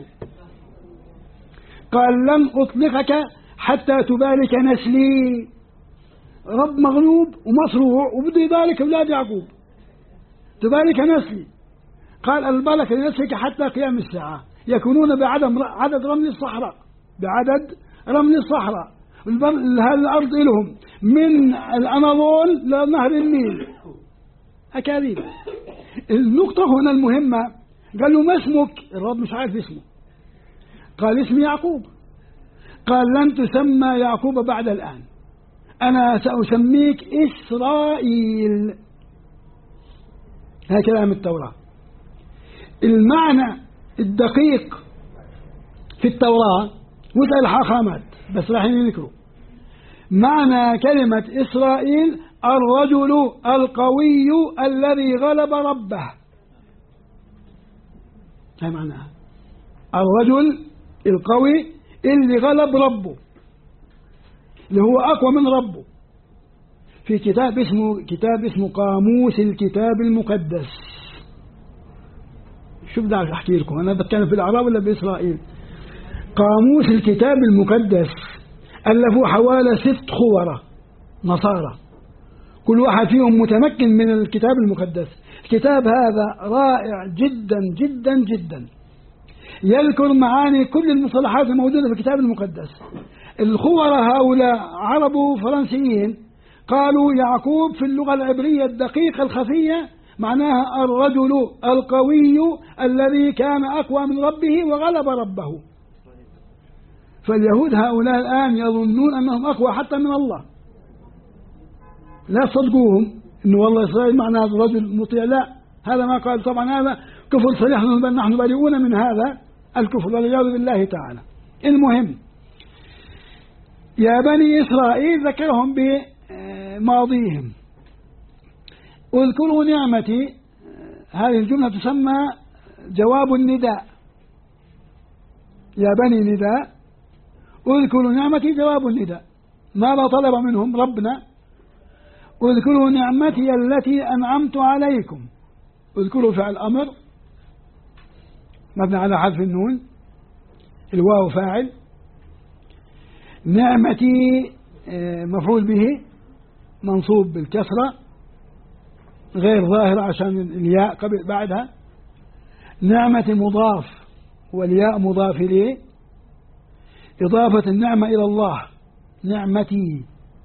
قال لن أطلقك حتى تبارك نسلي. رب مغلوب ومصروع وبده يبارك أولاد يعقوب، تبارك نسلي. قال البركة لنسلك حتى قيام الساعة، يكونون عدد رمل الصحراء، بعدد رمل الصحراء. هذه الأرض لهم من الأناضول لنهر النيل. أكاذيب. النقطة هنا المهمة، قال له ما اسمك؟ الرب مش عارف اسمه. قال اسمي يعقوب. قال لن تسمى يعقوب بعد الآن، أنا سأسميك إسرائيل. هذا كلام التوراة. المعنى الدقيق في التوراة، واسأل الحاخامات بس راح يذكروا معنى كلمة إسرائيل: الرجل القوي الذي غلب ربه. هذا معناها، الرجل القوي اللي غلب ربه، اللي هو أقوى من ربه. في كتاب اسمه قاموس الكتاب المقدس. شوف ده أحكي لكم، أنا بتكلم في الأعراب ولا بإسرائيل؟ قاموس الكتاب المقدس ألفوا حوالي 6 خورة نصارى، كل واحد فيهم متمكن من الكتاب المقدس. الكتاب هذا رائع جدا جدا جدا، يذكر معاني كل المصطلحات الموجودة في الكتاب المقدس. الخورة هؤلاء عرب فرنسيين قالوا يعقوب في اللغة العبرية الدقيقة الخفية معناها الرجل القوي الذي كان أقوى من ربه وغلب ربه. فاليهود هؤلاء الآن يظنون أنهم أقوى حتى من الله، لا تصدقوهم إنه والله إسرائيل معنى هذا الرجل مطيع، لا، هذا ما قال. طبعا هذا كفر صريح، نحن بريئون من هذا الكفر والعياذ بالله تعالى. المهم، يا بني إسرائيل ذكرهم بماضيهم. اذكروا نعمتي، هذه الجملة تسمى جواب النداء. يا بني نداء، اذكروا نعمتي جواب النداء. ماذا طلب منهم ربنا؟ اذكروا نعمتي التي أنعمت عليكم. اذكروا فعل أمر مبني على حذف النون، الواو فاعل، نعمتي مفعول به منصوب بالكسرة غير ظاهرة عشان الياء قبل بعدها. نعمة مضاف والياء مضاف إليه، إضافة النعمة إلى الله، نعمتي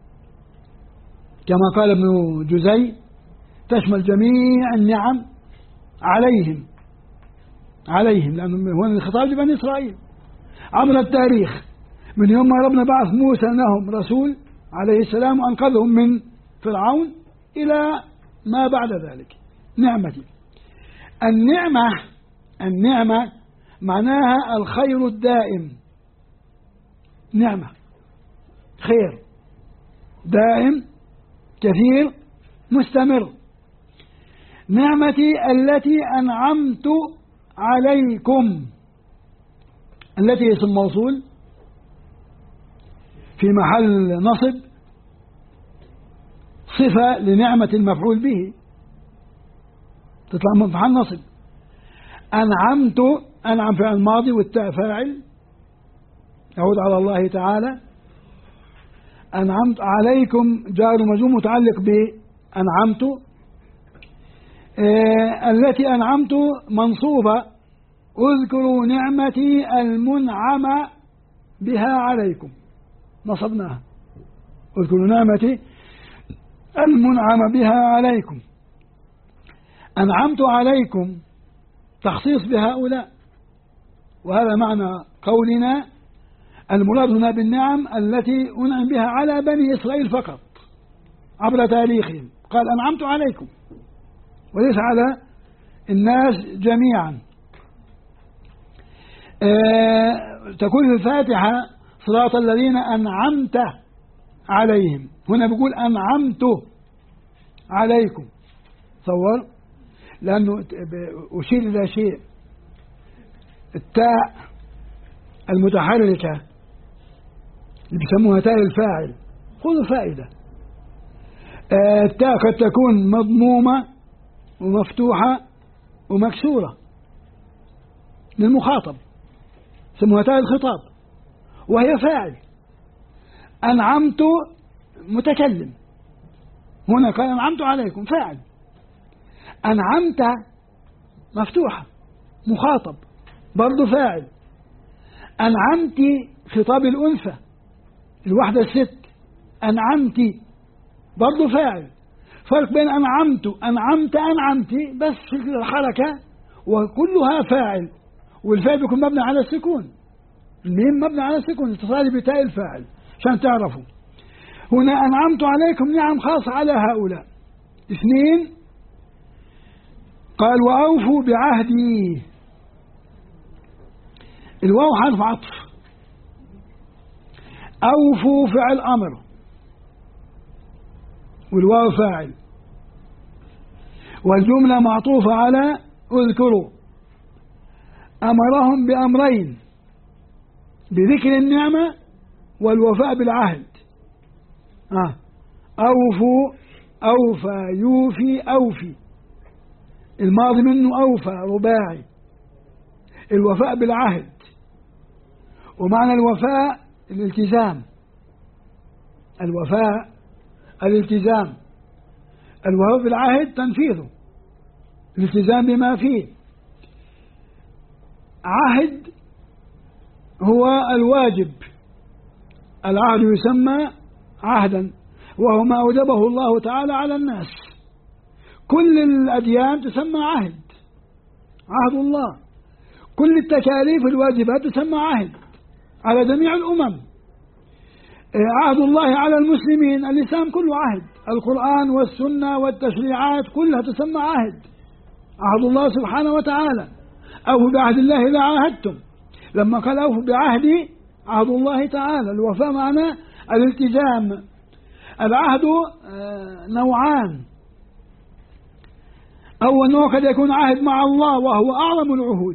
كما قال ابن جزي تشمل جميع النعم عليهم لأنه هو الخطاب لبني إسرائيل عبر التاريخ، من يوم ما ربنا بعث موسى لهم رسول عليه السلام وأنقذهم من فرعون إلى ما بعد ذلك. نعمتي، النعمة معناها الخير الدائم، نعمة خير دائم كثير مستمر. نعمتي التي أنعمت عليكم، التي اسم موصول في محل نصب، صفة لنعمة المفعول به تطلع من محل نصب. أنعمت، أنعم فعل ماضي والتاء فاعل يعود على الله تعالى. أنعمت عليكم جار ومجرور متعلق بأنعمت. التي أنعمت منصوبة، اذكروا نعمتي المنعم بها عليكم، نصبناها، اذكروا نعمتي المنعم بها عليكم. أنعمت عليكم تخصيص بهؤلاء، وهذا معنى قولنا المراد هنا بالنعم التي أنعم بها على بني إسرائيل فقط عبر تاريخهم، قال أنعمت عليكم وليس على الناس جميعا. تكون في الفاتحة صراط الذين أنعمت عليهم، هنا بيقول أنعمت عليكم، تصور، لأنه أشير إلى شيء، التاء المتحركة اللي بيسموها تاء الفاعل، خذوا فائدة. التاء قد تكون مضمومة ومفتوحة ومكسورة للمخاطب، سموها تاء الخطاب، وهي فاعل. أنعمت متكلم، هنا قال أنعمت عليكم فاعل. أنعمت مفتوحة مخاطب برضو فاعل. أنعمت خطاب الأنثى الوحدة الست، أنعمت برضو فاعل. فرق بين أنعمت بس في الحركة وكلها فاعل، والفاعل بيكون مبني على السكون، الميم مبني على السكون اتصال بتاء الفاعل عشان تعرفوا. هنا أنعمت عليكم نعم خاصة على هؤلاء. 2 قال وأوفوا بعهدي، الواو حرف عطف، أوفوا فعل أمر والواو فاعل، والجملة معطوفة على اذكروا. أمرهم بأمرين، بذكر النعمة والوفاء بالعهد. أوفوا، أوفى، يوفي، أوفي، الماضي منه أوفى رباعي. الوفاء بالعهد، ومعنى الوفاء الالتزام، الوفاء الالتزام، الوفاء بالعهد تنفيذه، الالتزام بما فيه. عهد هو الواجب، العهد يسمى عهدا، وهو ما أوجبه الله تعالى على الناس. كل الأديان تسمى عهد، عهد الله. كل التكاليف الواجبات تسمى عهد على جميع الأمم. عهد الله على المسلمين، الإسلام كله عهد، القرآن والسنة والتشريعات كلها تسمى عهد، عهد الله سبحانه وتعالى. أوفوا بعهد الله إذا عاهدتم، لما قال أوفوا بعهدي، عهد الله تعالى. الوفاء معناه الالتزام. العهد نوعان. أول نوع قد يكون عهد مع الله، وهو أعظم العهود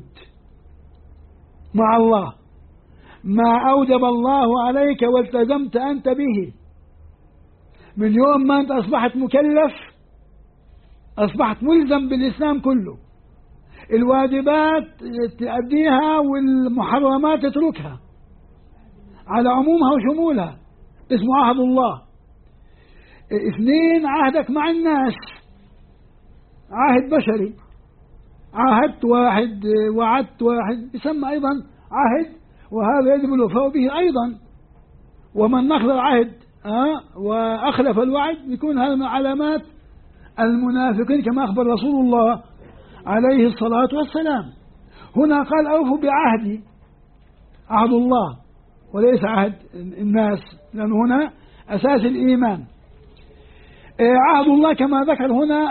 مع الله، ما أوجب الله عليك والتزمت أنت به. من يوم ما أنت أصبحت مكلف أصبحت ملزم بالإسلام كله، الواجبات تأديها والمحرمات تتركها على عمومها وشمولها، اسمه عهد الله. اثنين، عهدك مع الناس، عهد بشري، عاهدت واحد، وعدت واحد، يسمى أيضا عهد، وهذا يجب الوفاء به أيضا. ومن نقض العهد وأخلف الوعد يكون هذا من علامات المنافقين، كما أخبر رسول الله عليه الصلاة والسلام. هنا قال أوفوا بعهدي، عهد الله وليس عهد الناس، لأن هنا أساس الإيمان. عهد الله كما ذكر هنا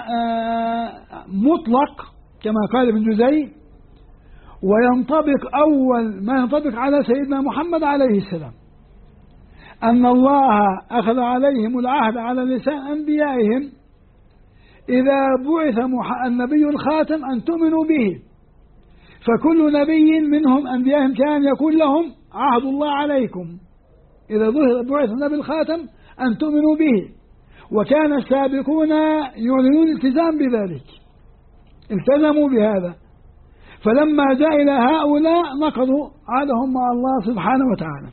مطلق كما قال ابن جزي، وينطبق أول ما ينطبق على سيدنا محمد عليه السلام، أن الله أخذ عليهم العهد على لسان أنبيائهم إذا بعث النبي الخاتم أن تؤمنوا به. فكل نبي منهم أنبيائهم كان يقول لهم عهد الله عليكم إذا بعث النبي الخاتم أن تؤمنوا به. وكان السابقون يعلنون الالتزام بذلك، التزموا بهذا. فلما جاء إلى هؤلاء نقضوا عهدهم مع الله سبحانه وتعالى.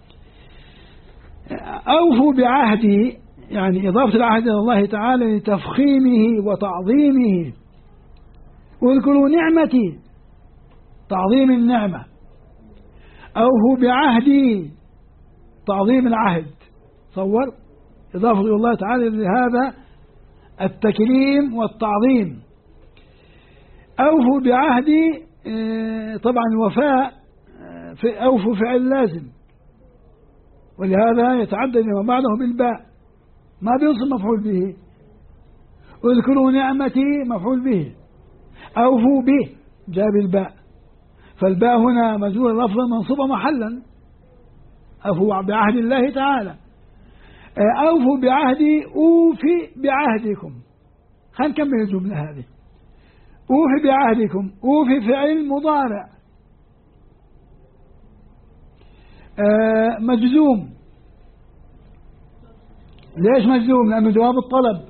أوفوا بعهدي، يعني إضافة العهد إلى الله تعالى لتفخيمه وتعظيمه. واذكروا نعمتي، تعظيم النعمة. أوفوا بعهدي، تعظيم العهد. تصور إضافة إلى الله تعالى لهذا التكريم والتعظيم. أوفوا بعهدي، طبعا الوفاء أوفوا فعل لازم، ولهذا يتعدد ما بعده بالباء، ما بينصب مفعول به. اذكروا نعمتي مفعول به، أوفوا به جاب الباء، فالباء هنا مجرور لفظا منصوبة محلا. أوفوا بعهد الله تعالى. أوفوا بعهدي، أوفي بعهدكم. خلينا نكمل الجملة هذه. أوفي بعهدكم، أوفي فعل مضارع مجزوم. ليش مجزوم؟ لأنه جواب الطلب،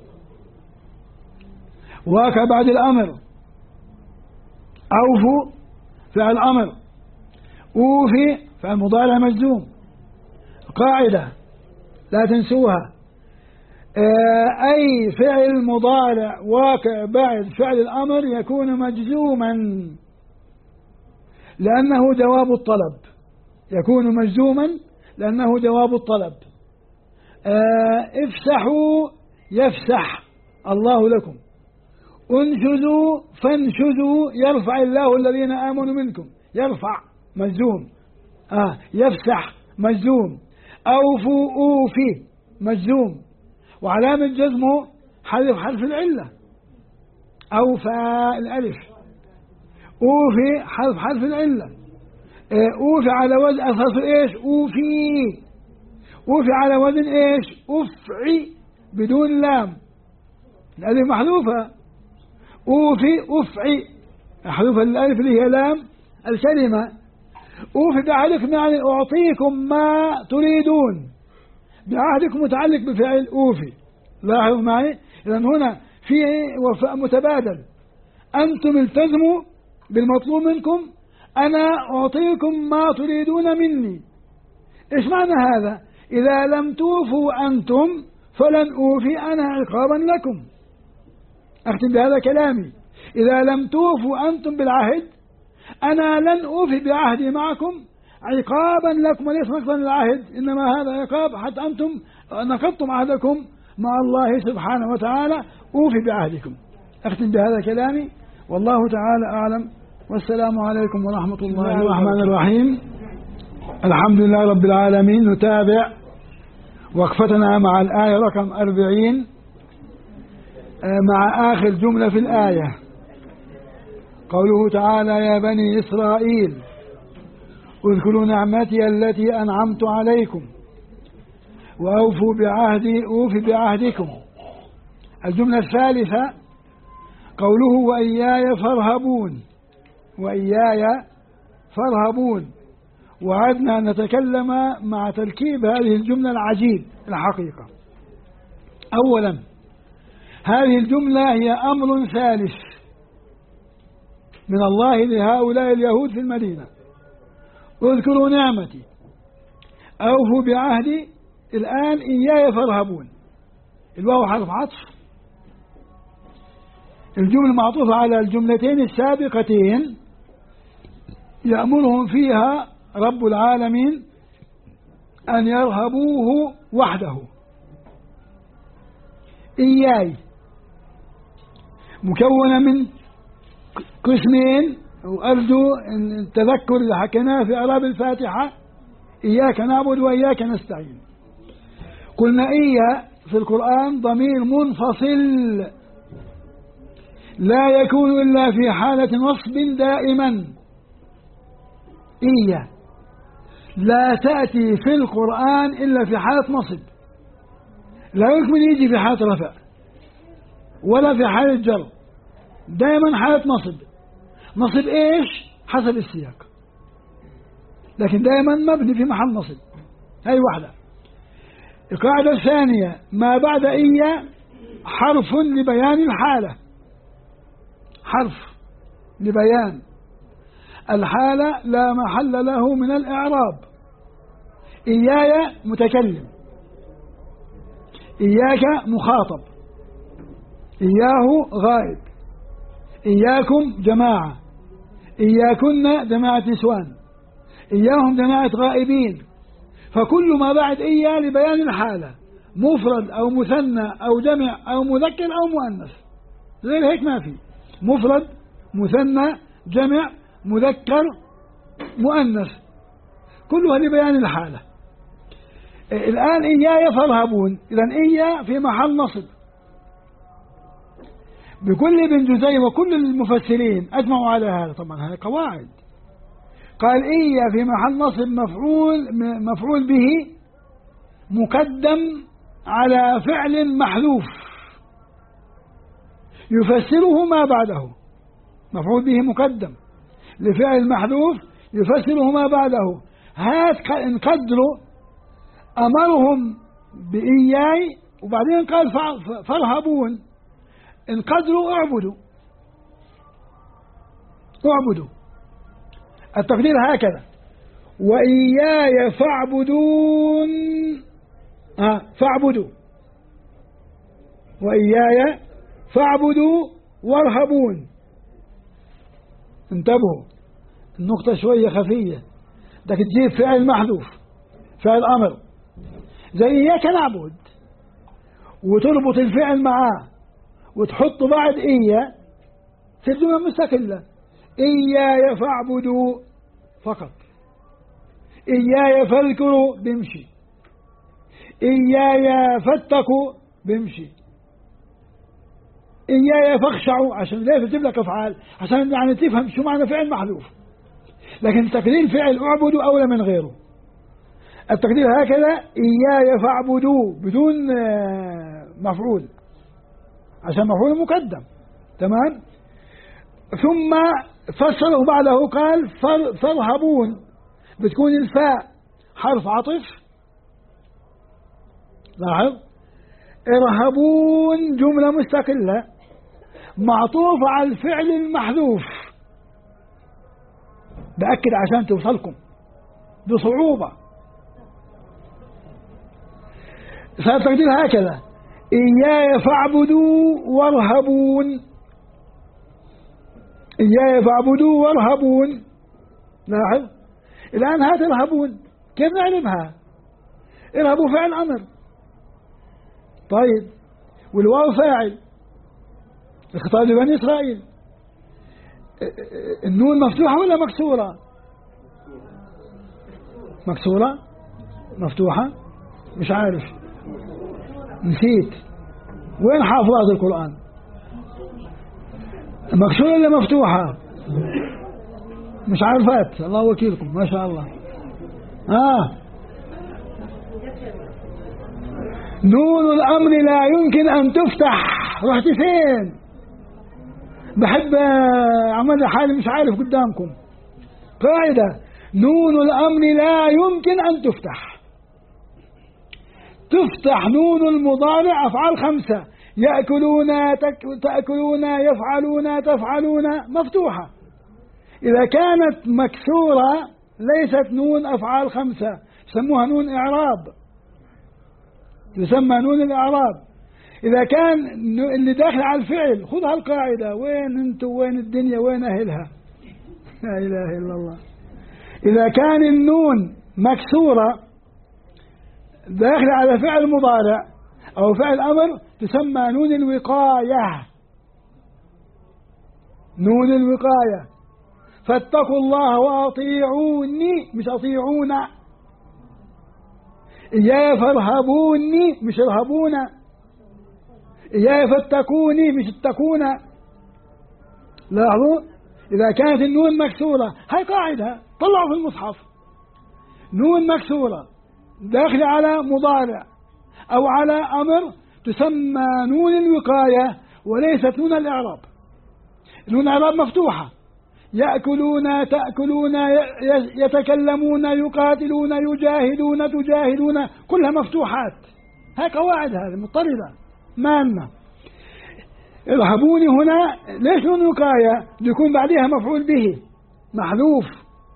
واقع بعد الأمر. أوفوا فعل أمر، أوفي فعل مضارع مجزوم. قاعدة لا تنسوها، أي فعل مضارع واقع بعد فعل الأمر يكون مجزوما لأنه جواب الطلب، يكون مجزوما لأنه جواب الطلب. افسحوا يفسح الله لكم، انشزوا فانشزوا يرفع الله الذين آمنوا منكم، يرفع مجزوم، يفسح مجزوم. أوفوا أوفي مجزوم، وعلامة جزمه حذف حرف العلة، أوفى الألف، أوفي حرف العلة. أوفي على وزن أساس إيش؟ أوفي. أوفي على وزن إيش؟ أفعي بدون لام، الألف محذوفة. أوفي أفعي محذوفة الألف اللي هي لام الكلمة. أوفي بعهدكم يعني أعطيكم ما تريدون، بعهدكم متعلق بفعل أوفي. لاحظوا معي، إذن هنا في وفاء متبادل، أنتم التزموا بالمطلوب منكم، أنا أعطيكم ما تريدون مني. إيش معنى هذا؟ إذا لم توفوا أنتم فلن أوفي أنا عقابا لكم. أختم بهذا كلامي، إذا لم توفوا أنتم بالعهد أنا لن أوفي بعهدي معكم عقابا لكم، وليس نقضا للعهد، إنما هذا عقاب حتى أنتم نقضتم عهدكم مع الله سبحانه وتعالى، أوفي بعهدكم. أختم بهذا كلامي، والله تعالى أعلم، والسلام عليكم ورحمة الله الرحمن الرحيم. الحمد لله رب العالمين. نتابع وقفتنا مع الآية رقم 40 مع آخر جملة في الآية، قوله تعالى: يا بني إسرائيل اذكروا نعمتي التي أنعمت عليكم وأوفوا بعهدي أوف بعهدكم. الجملة الثالثة قوله: وإياي فارهبون، وإياي فارهبون. وعدنا أن نتكلم مع تركيب هذه الجملة العجيب الحقيقة. أولا، هذه الجملة هي أمر ثالث من الله لهؤلاء اليهود في المدينة: اذكروا نعمتي، أوفوا بعهدي، الآن إياي فارهبون. الواو حرف عطف، الجملة معطوفة على الجملتين السابقتين يأمرهم فيها رب العالمين أن يرهبوه وحده. إياي مكونة من قسمين، وأرجو أن التذكر اللي حكيناه في أعراب الفاتحة: إياك نعبد وإياك نستعين. قلنا إيا في القرآن ضمير منفصل لا يكون إلا في حالة نصب دائما. إيا لا تأتي في القرآن إلا في حالة نصب، لا يمكن يجي في حالة رفع ولا في حالة جر، دائما حالة نصب. نصب إيش؟ حسب السياق، لكن دائما مبني في محل نصب. هاي واحدة. القاعدة الثانية: ما بعد إيا حرف لبيان الحالة، حرف لبيان الحالة لا محل له من الإعراب. إياي متكلم، إياك مخاطب، إياه غائب، إياكم جماعة، إياكن جماعة نسوان، إياهم جماعة غائبين. فكل ما بعد إيا لبيان الحالة، مفرد أو مثنى أو جمع أو مذكر أو مؤنث، غير هيك ما في. مفرد، مثنى، جمع، مذكر، مؤنث، كلها لبيان الحالة. الآن إياي فارهبون، إذن إيا في محل نصب بكل ابن جزي، وكل المفسرين أجمعوا على هذا. طبعا هذه قواعد. قال إيا في محل نصب مفعول به مقدم على فعل محذوف يفسره ما بعده. مفعول به مقدم لفعل محذوف يفسره ما بعده. هات انقدروا أمرهم بإياي، وبعدين قال فارهبون، انقدروا اعبدوا، اعبدوا. التقدير هكذا: وإياي فاعبدون، فاعبدوا، وإياي فاعبدوا وارهبون. انتبهوا، النقطة شوية خفية، بدك تجيب فعل محذوف، فعل أمر زي إياك نعبد، وتربط الفعل معاه وتحط بعد إيا في الجملة مستقلة. إياي فاعبدوا فقط، إياي فاذكروا بيمشي، إياي فاتقوا بيمشي، إياي فاخشعوا، عشان ليه تجيب لك أفعال عشان يعني تفهم شو معنى فعل محذوف. لكن تقدير فعل اعبدوا أولى من غيره. التقدير هكذا: إياي فاعبدوا بدون مفعول، عشان مفعول مقدم. تمام. ثم فسره بعده قال فارهبون، بتكون الفاء حرف عطف. لاحظ ارهبون جملة مستقلة معطوفة على الفعل المحذوف، بأكد عشان توصلكم بصعوبة. صار تقدير هكذا: إياي فاعبدوا وارهبون، إياي فاعبدوا وارهبون. لاحظ الآن هات ارهبون، كيف نعلمها؟ ارهبوا فعل أمر، طيب، والواو فاعل، الخطاب لبني إسرائيل. النون مفتوحة ولا مكسورة؟ مكسورة؟ مفتوحة؟ مش عارف، نسيت. وين حافظات القرآن؟ مكسورة ولا مفتوحة؟ مش عارفات، الله وكيلكم ما شاء الله. نون الأمر لا يمكن أن تفتح. رحت فين؟ بحب أعمل حالي مش عارف قدامكم. قاعدة: نون الأمر لا يمكن أن تفتح. تفتح نون المضارع أفعال 5: يأكلون، تأكلون، يفعلون، تفعلون، مفتوحة. إذا كانت مكسورة ليست نون أفعال 5، يسموها نون إعراب، يسمى نون الإعراب. إذا كان اللي داخل على الفعل، خذ هالقاعدة: وين أنتم، وين الدنيا، وين أهلها؟ لا إله إلا الله. إذا كان النون مكسورة داخل على فعل مضارع أو فعل أمر تسمى نون الوقاية، نون الوقاية. فاتقوا الله وأطيعوني، مش أطيعونا. إياي فارهبوني، مش ارهبونا. إياي فاتقوني، مش اتقونا. لاحظوا، إذا كانت النون مكسورة، هاي قاعدة طلعوا في المصحف: نون مكسورة داخل على مضارع أو على أمر تسمى نون الوقاية وليست نون الإعراب. نون الإعراب مفتوحة: يأكلون، تأكلون، يتكلمون، يقاتلون، يجاهدون، تجاهدون، كلها مفتوحات. هاي قواعد، هذه مضطردة مانة. ارهبوني هنا ليش نون وقاية؟ يكون بعدها مفعول به محذوف،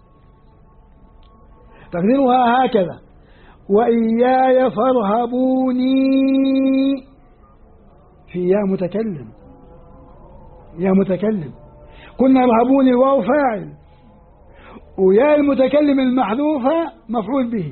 تقديرها هكذا: وإياي فارهبوني. في يا متكلم، يا متكلم. قلنا ارهبوني واو فاعل، ويا المتكلم المحذوفة مفعول به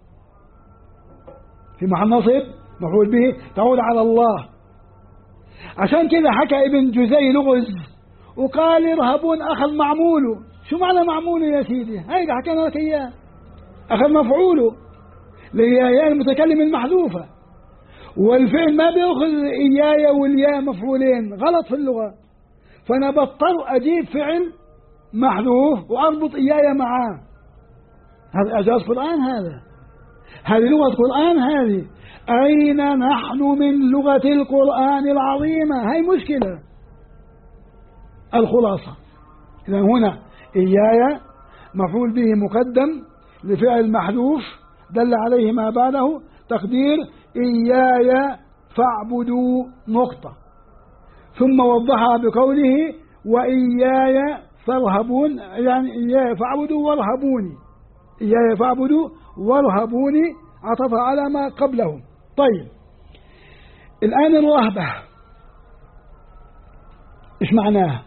في محل نصب، مفعول به تعود على الله. عشان كذا حكى ابن جزي لغز وقال ارهبون أخذ معموله. شو معنى معموله يا سيدي؟ هيدا حكينا لك إياه، أخذ مفعوله ليا المتكلم المحذوفة، والفعل ما بيأخذ إيايا والياء مفعولين، غلط في اللغة. فأنا بضطر أجيب فعل محذوف وأربط إيايا معاه. هذا إعجاز قرآن، هذه لغة قرآن. هذه أين نحن من لغة القرآن العظيمة؟ هاي مشكلة. الخلاصة: إذا هنا إيايا مفعول به مقدم لفعل محذوف دل عليه ما بعده، تقدير إياي فاعبدوا نقطة، ثم وضحها بقوله وإياي فارهبون، يعني إياي فاعبدوا وارهبوني، إياي فاعبدوا وارهبوني، عطف على ما قبله. طيب، الآن الرهبة إيش معناها؟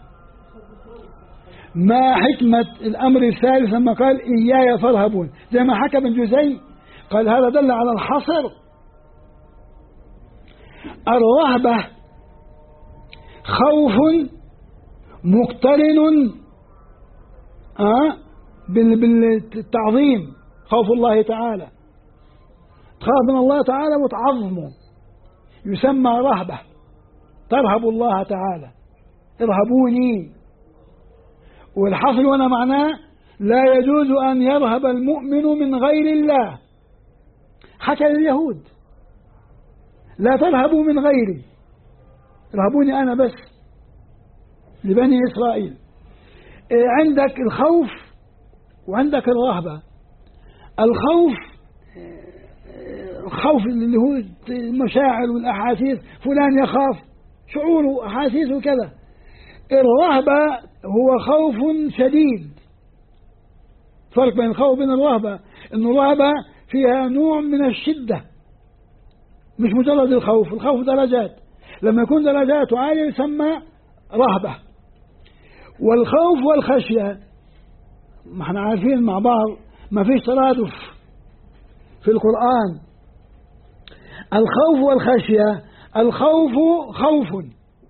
ما حكمة الأمر الثالث لما قال إياي فارهبون؟ زي ما حكى ابن جزي قال هذا دل على الحصر. الرهبة خوف مقترن بالتعظيم، خوف الله تعالى، تخاف من الله تعالى وتعظمه، يسمى رهبة. ترهب الله تعالى، ارهبوني. والحصر هنا معناه لا يجوز أن يرهب المؤمن من غير الله. حكى لليهود لا ترهبوا من غيري، ارهبوني أنا بس، لبني إسرائيل. عندك الخوف وعندك الرهبة. الخوف الخوف اللي هو المشاعر والأحاسيس، فلان يخاف، شعوره أحاسيسه كذا. الرهبة هو خوف شديد. فرق بين الخوف وبين الرهبة، إن الرهبة فيها نوع من الشدة، مش مجرد الخوف. الخوف درجات، لما يكون درجاته عالية يسمى رهبة. والخوف والخشية ما احنا عارفين مع بعض ما فيش ترادف في القرآن. الخوف والخشية، الخوف خوف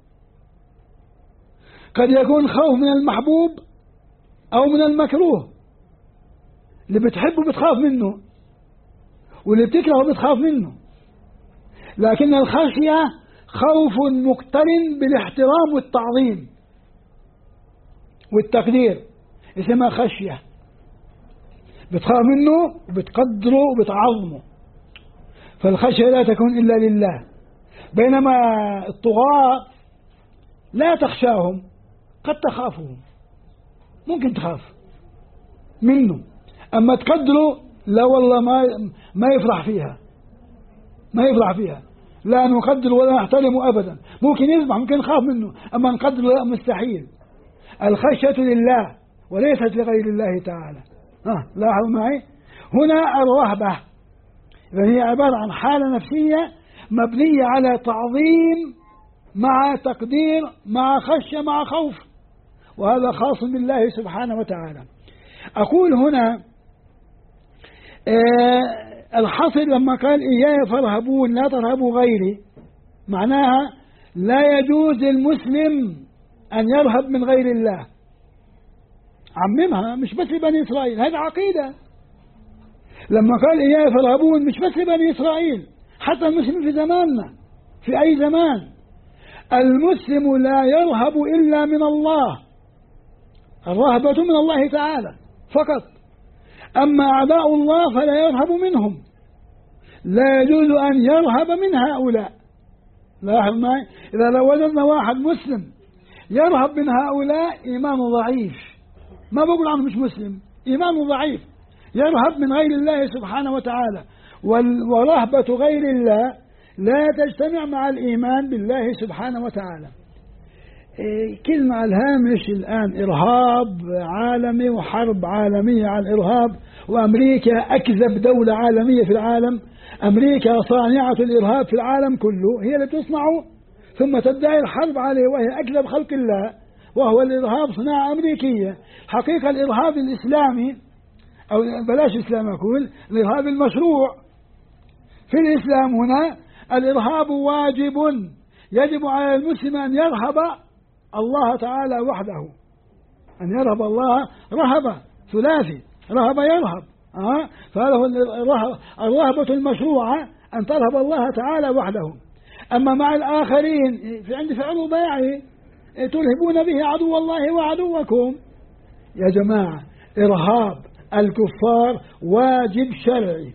قد يكون خوف من المحبوب أو من المكروه، اللي بتحبه بتخاف منه واللي بتكرهه بتخاف منه. لكن الخشية خوف مقترن بالاحترام والتعظيم والتقدير، اسمها خشية، بتخاف منه وبتقدره وبتعظمه. فالخشية لا تكون إلا لله. بينما الطغاة لا تخشاهم، قد تخافهم، ممكن تخاف منه، أما تقدره لا والله ما يفرح فيها، ما يفرح فيها، لا نقدر ولا نحترمه أبدا. ممكن يسمع، ممكن نخاف منه، أما نقدره لا، مستحيل. الخشية لله وليست لغير الله تعالى. لاحظوا معي هنا الرهبة، فهي عبارة عن حالة نفسية مبنية على تعظيم مع تقدير مع خشية مع خوف، وهذا خاص بالله سبحانه وتعالى. أقول هنا الحصر لما قال إياي فارهبون لا ترهبوا غيري، معناها لا يجوز للمسلم أن يرهب من غير الله. عممها، مش بس لبني إسرائيل، هذه عقيدة. لما قال إياي فارهبون مش بس لبني إسرائيل، حتى المسلم في زماننا، في أي زمان المسلم لا يرهب إلا من الله، الرهبة من الله تعالى فقط. أما أعداء الله فلا يرهب منهم، لا يجوز أن يرهب من هؤلاء. لاحظ معي، إذا لو وجدنا واحد مسلم يرهب من هؤلاء إيمانه ضعيف، ما بقول عنه مش مسلم، إيمانه ضعيف، يرهب من غير الله سبحانه وتعالى. ورهبة غير الله لا تجتمع مع الإيمان بالله سبحانه وتعالى. كلمة على الهامش الآن، إرهاب عالمي وحرب عالمية على الإرهاب، وأمريكا أكذب دولة عالمية في العالم، أمريكا صانعة الإرهاب في العالم كله، هي اللي تصنعه ثم تدعي الحرب عليه، وهي أكذب خلق الله، وهو الإرهاب صناعة أمريكية. حقيقة الإرهاب الإسلامي، أو بلاش إسلام أقول، الإرهاب المشروع في الإسلام هنا، الإرهاب واجب، يجب على المسلم أن يرهب الله تعالى وحده، أن يرهب الله رهبة ثلاثي، رهب يرهب. فهذا هو الرهبة المشروعة، أن ترهب الله تعالى وحده. أما مع الآخرين في عند فعل وبيعه ترهبون به عدو الله وعدوكم. يا جماعة إرهاب الكفار واجب شرعي،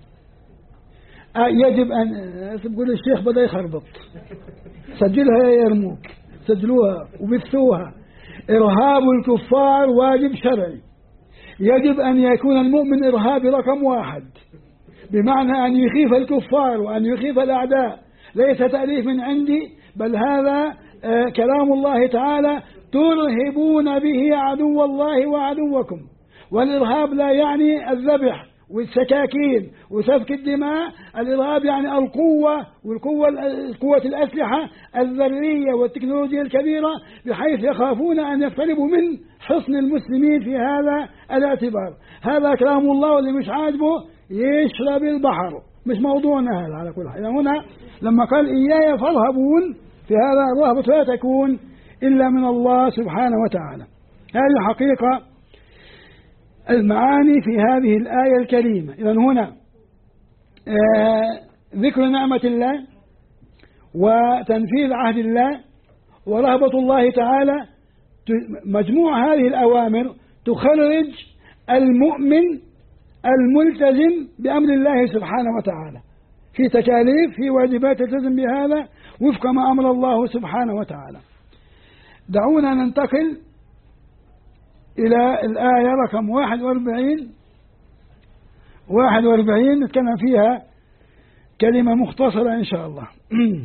يجب أن تقول الشيخ بدأ يخربط، سجلها يا يرموك، سجلوها وبثوها. إرهاب الكفار واجب شرعي، يجب أن يكون المؤمن إرهابي رقم واحد، بمعنى أن يخيف الكفار وأن يخيف الأعداء، ليس تأليف من عندي، بل هذا كلام الله تعالى: ترهبون به عدو الله وعدوكم. والإرهاب لا يعني الذبح والسكاكين وسفك الدماء، الإرهاب يعني القوة، قوة الأسلحة الذرية والتكنولوجيا الكبيرة، بحيث يخافون أن يقتربوا من حصن المسلمين في هذا الاعتبار. هذا كلام الله، واللي مش عاجبه يشرب البحر، مش موضوعنا هذا على كل حال. هنا لما قال إياي فارهبون، في هذا الرهبة لا تكون إلا من الله سبحانه وتعالى. هذه حقيقة المعاني في هذه الآية الكريمة. إذن هنا ذكر نعمة الله وتنفيذ عهد الله ورهبة الله تعالى، مجموع هذه الأوامر تخرج المؤمن الملتزم بأمر الله سبحانه وتعالى في تكاليف، في واجبات تلتزم بهذا وفق ما أمر الله سبحانه وتعالى. دعونا ننتقل إلى الآية رقم 41 نتكلم فيها كلمة مختصرة إن شاء الله.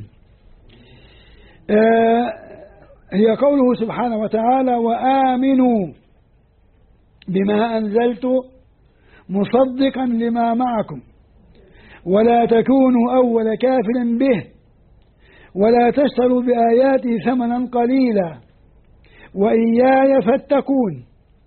هي قوله سبحانه وتعالى: وآمنوا بما أنزلت مصدقا لما معكم ولا تكونوا أول كافر به ولا تشتروا بآياتي ثمنا قليلا وإياي فاتقون.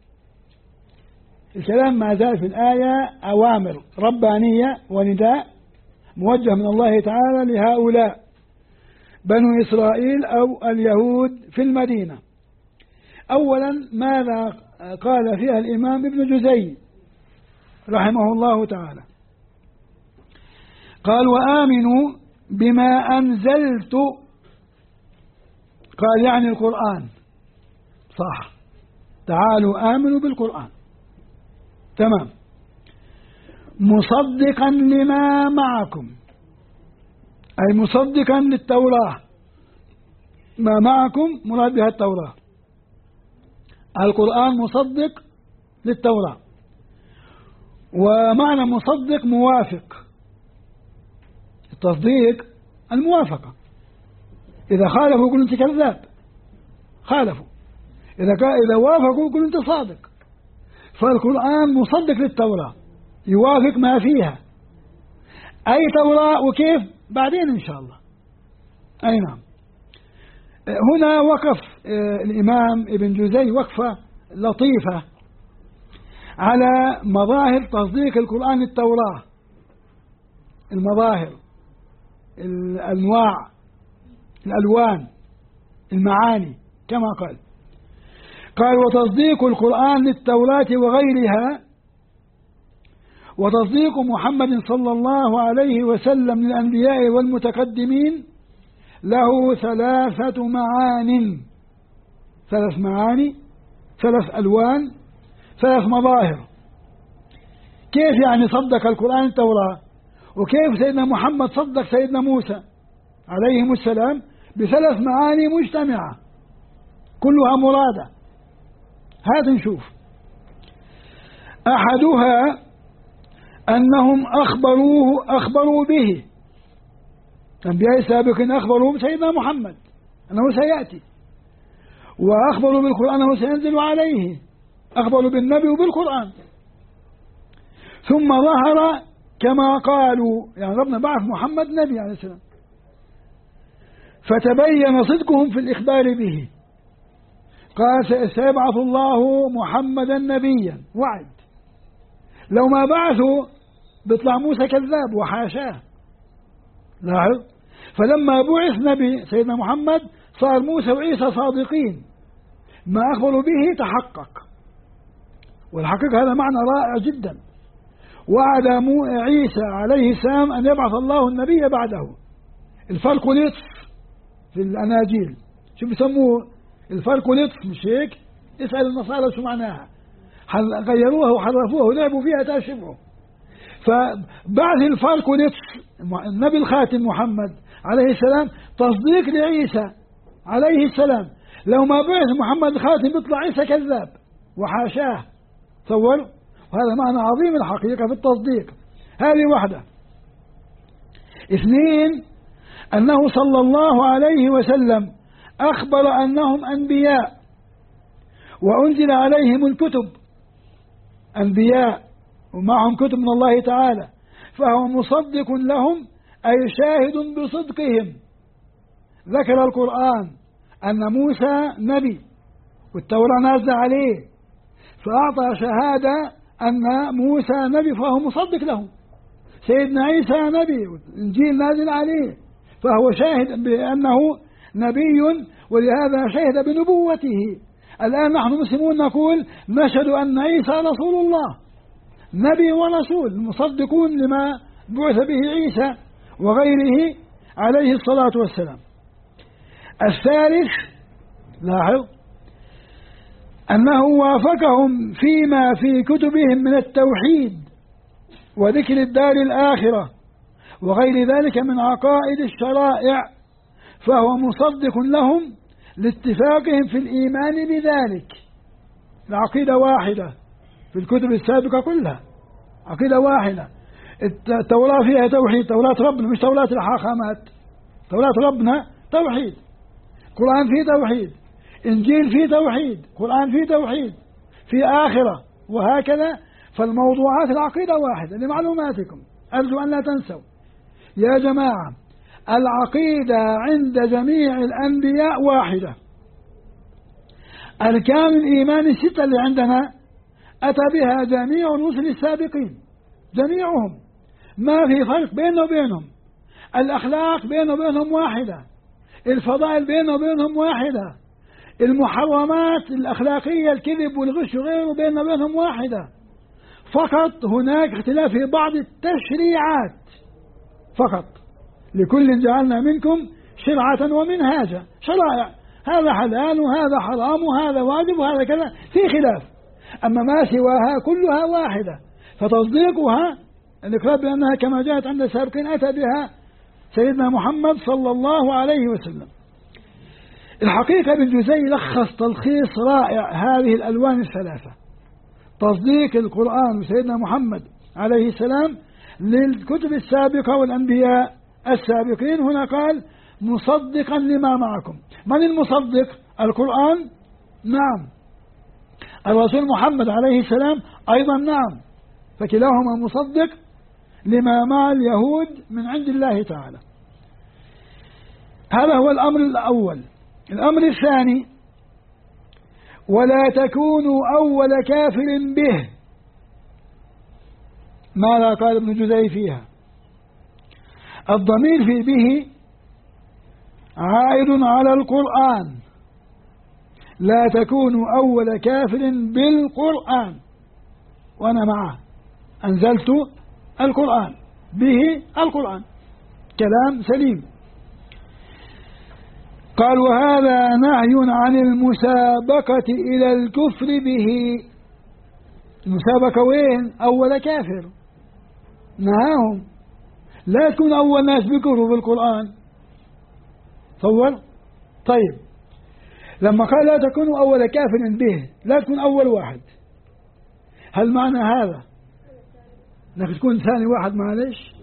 الكلام ما زال في الآية أوامر ربانية ونداء موجه من الله تعالى لهؤلاء بنو إسرائيل أو اليهود في المدينة. أولا ماذا قال فيها الإمام ابن جزي رحمه الله تعالى؟ قال: وآمنوا بما أنزلت، قال يعني القرآن، صح، تعالوا آمنوا بالقرآن، تمام، مصدقا لما معكم، أي مصدقا للتوراة، ما معكم مراد بها التوراة، القرآن مصدق للتوراة. ومعنى مصدق موافق، التصديق الموافقة، إذا خالفوا يقول أنت كذاب، خالفوا، إذا وافقوا يقول أنت صادق. فالقرآن مصدق للتوراة، يوافق ما فيها. أي توراة وكيف بعدين إن شاء الله. أي نعم. هنا وقف الإمام ابن جزي وقفة لطيفة على مظاهر تصديق القرآن للتوراة، المظاهر، الأنواع، الألوان، المعاني، كما قال: وتصديق القرآن للتوراة وغيرها وتصديق محمد صلى الله عليه وسلم للأنبياء والمتقدمين له ثلاثة معان، ثلاث معاني، ثلاث ألوان، ثلاث مظاهر. كيف يعني صدق القرآن التوراة؟ وكيف سيدنا محمد صدق سيدنا موسى عليهم السلام بثلاث معاني مجتمعة كلها مرادة؟ هذا نشوف. أحدها أنهم أخبروا به، الأنبياء السابقين أخبروا بسيدنا محمد أنه سيأتي، وأخبروا بالقرآن أنه سينزل عليه، أخبروا بالنبي وبالقرآن. ثم ظهر كما قالوا، يعني ربنا بعث محمد نبي عليه السلام، فتبين صدقهم في الإخبار به. قال: سيبعث الله محمدا نبيا، وعد. لو ما بعثوا بيطلع موسى كذاب وحاشاه، لاحظ. فلما بعث نبي سيدنا محمد صار موسى وعيسى صادقين، ما أخبروا به تحقق، والحقيقة هذا معنى رائع جدا. وعد عيسى عليه السلام أن يبعث الله النبي بعده. الفرق نصف في الأناجيل، شو بيسموه الفرق نصف، مش هيك؟ اسأل النصارى شو معناها، غيروها وحرفوها ولعبوا فيها تشبهوا. فبعد الفرق نصف النبي الخاتم محمد عليه السلام تصديق لعيسى عليه السلام. لو ما بعث محمد الخاتم بيطلع عيسى كذاب وحاشاه، تصور. وهذا معنى عظيم الحقيقة في التصديق. هذه واحدة. اثنين، أنه صلى الله عليه وسلم أخبر أنهم أنبياء وأنزل عليهم الكتب، أنبياء ومعهم كتب من الله تعالى، فهو مصدق لهم أي شاهد بصدقهم. ذكر القرآن أن موسى نبي والتوراة نازلة عليه، فأعطى شهادة أن موسى نبي فهو مصدق له. سيدنا عيسى نبي والإنجيل نازل عليه، فهو شاهد بأنه نبي، ولهذا شهد بنبوته. الآن نحن مسلمون نقول نشهد أن عيسى رسول الله، نبي ورسول، مصدقون لما بعث به عيسى وغيره عليه الصلاة والسلام. الثالث، لاحظ، أنه وافقهم فيما في كتبهم من التوحيد وذكر الدار الآخرة وغير ذلك من عقائد الشرائع، فهو مصدق لهم لاتفاقهم في الإيمان بذلك. العقيدة واحدة في الكتب السابقة كلها، عقيدة واحدة، التوراة فيها توحيد، توراة ربنا مش توراة الحاخامات، توراة ربنا توحيد، قرآن فيه توحيد، إنجيل فيه توحيد، قرآن فيه توحيد، في آخرة، وهكذا. فالموضوعات العقيدة واحدة لمعلوماتكم، أرجو أن لا تنسوا يا جماعة. العقيدة عند جميع الأنبياء واحدة. أركان الإيمان الستة اللي عندنا أتى بها جميع الرسل السابقين، جميعهم، ما في فرق بينه وبينهم. الأخلاق بينه وبينهم واحدة، الفضائل بينه وبينهم واحدة، المحرمات الأخلاقية الكذب والغش وغيره بينه وبينهم واحدة. فقط هناك اختلاف في بعض التشريعات فقط. لكل جعلنا منكم شرعة ومنهاجا، شرائع، هذا حلال وهذا حرام وهذا واجب وهذا كذا، في خلاف. أما ما سواها كلها واحدة، فتصديقها الإقرار بأنها كما جاءت عند السابقين أتى بها سيدنا محمد صلى الله عليه وسلم. الحقيقة ابن جزي لخص تلخيص رائع هذه الألوان الثلاثة: تصديق القرآن وسيدنا محمد عليه السلام للكتب السابقة والأنبياء السابقين. هنا قال مصدقا لما معكم. من المصدق؟ القرآن، نعم. الرسول محمد عليه السلام أيضا، نعم. فكلاهما مصدق لما مع اليهود من عند الله تعالى. هذا هو الأمر الأول. الأمر الثاني: ولا تكونوا أول كافر به. ماذا قال ابن جزي فيها؟ الضمير في به عائد على القرآن. لا تكونوا أول كافر بالقرآن، وأنا معه أنزلت القرآن، به القرآن، كلام سليم. قال وهذا نهي عن المسابقة إلى الكفر به. المسابقة وين؟ أول كافر، نهاهم. لا تكون أول ناس بكفروا بالقرآن. تصور؟ طيب، لما قال لا تكونوا أول كافر به، لا تكون أول واحد، هل معنى هذا أنك تكون ثاني واحد؟ معلش،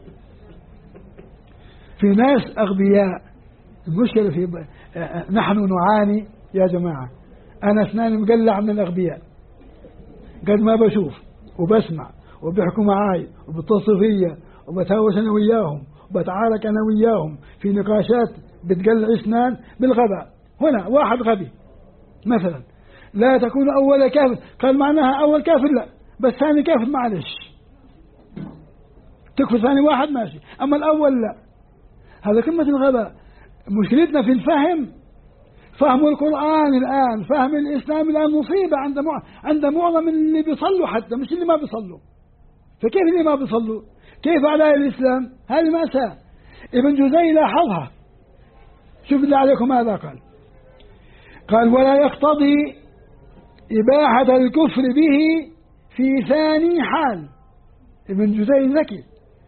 في ناس أغبياء. المشكلة في نحن نعاني يا جماعة. أنا أسناني مقلع من الأغبياء، قد ما بشوف وبسمع وبيحكوا معاي وبتصل فيا وبتهاوش أنا وياهم وبتعارك أنا وياهم في نقاشات بتقلع أسنان بالغباء. هنا واحد غبي مثلا، لا تكون أول كافر، قال معناها أول كافر لا، بس ثاني كافر معلش، تكفر ثاني واحد ماشي، أما الأول لا. هذا قمة الغباء. مشكلتنا في الفهم، فهم القرآن الآن، فهم الإسلام الآن مصيبة عند معظم اللي بيصلوا، حتى مش اللي ما بيصلوا. فكيف اللي ما بيصلوا؟ كيف أعداء الإسلام؟ هذه مأساة. ابن جزي لاحظها. شوف الله عليكم ماذا قال. قال ولا يقتضي إباحة الكفر به في ثاني حال. ابن جزي ذكي،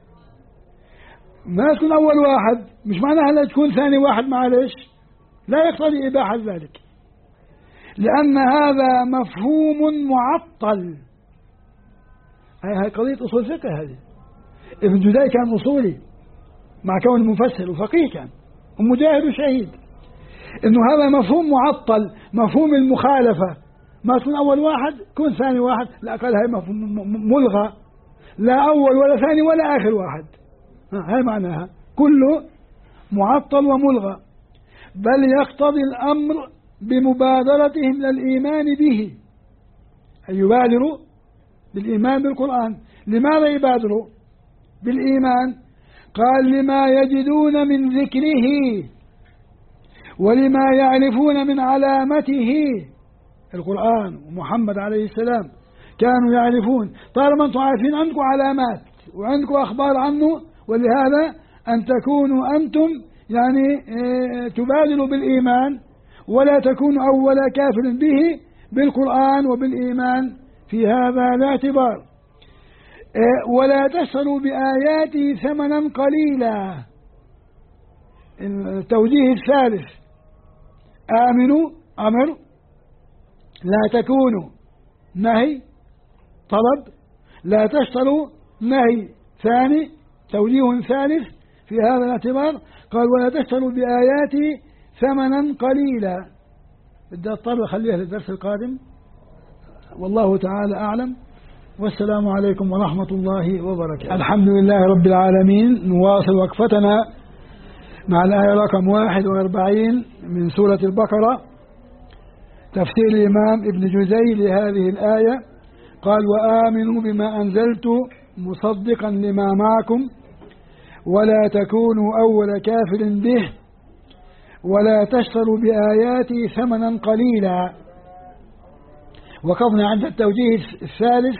ما تكون أول واحد، مش معناها لا تكون ثاني واحد، معلش، لا يقتضي إباحة ذلك، لأن هذا مفهوم معطل. هاي قضية أصول فقه. هذه ابن جزي كان أصولي مع كون مفسر وفقيه، كان ومجاهد وشهيد. إنه هذا مفهوم معطل، مفهوم المخالفة. ما تكون أول واحد كون ثاني واحد، لا، قال هاي مفهوم ملغى، لا أول ولا ثاني ولا آخر واحد. هاي معناها كله معطل وملغى. بل يقتضي الأمر بمبادرتهم للإيمان به، أن يبادروا بالإيمان بالقرآن. لماذا يبادروا بالإيمان؟ قال لما يجدون من ذكره ولما يعرفون من علامته. القرآن ومحمد عليه السلام كانوا يعرفون. طالما أنتم عارفين عندكم علامات وعندكم أخبار عنه، ولهذا أن تكونوا أنتم يعني تبادلوا بالإيمان، ولا تكونوا أول كافر به بالقرآن وبالإيمان في هذا الاعتبار. ولا تشتروا بآياته ثمنا قليلا. التوجيه الثالث: آمنوا أمر، لا تكونوا نهي طلب، لا تشتروا نهي ثاني توجيه ثالث في هذا الاعتبار، قال ولا تشتروا بآياتي ثمنا قليلا. بدي أضطر أخليها للدرس القادم، والله تعالى أعلم، والسلام عليكم ورحمة الله وبركاته. الحمد لله رب العالمين. نواصل وقفتنا مع الآية رقم 41 من سورة البقرة، تفسير الإمام ابن جزي لهذه الآية. قال وآمنوا بما أنزلت مصدقا لما معكم ولا تكونوا أول كافر به ولا تشتروا بآياتي ثمنا قليلا. وقفنا عند التوجيه الثالث،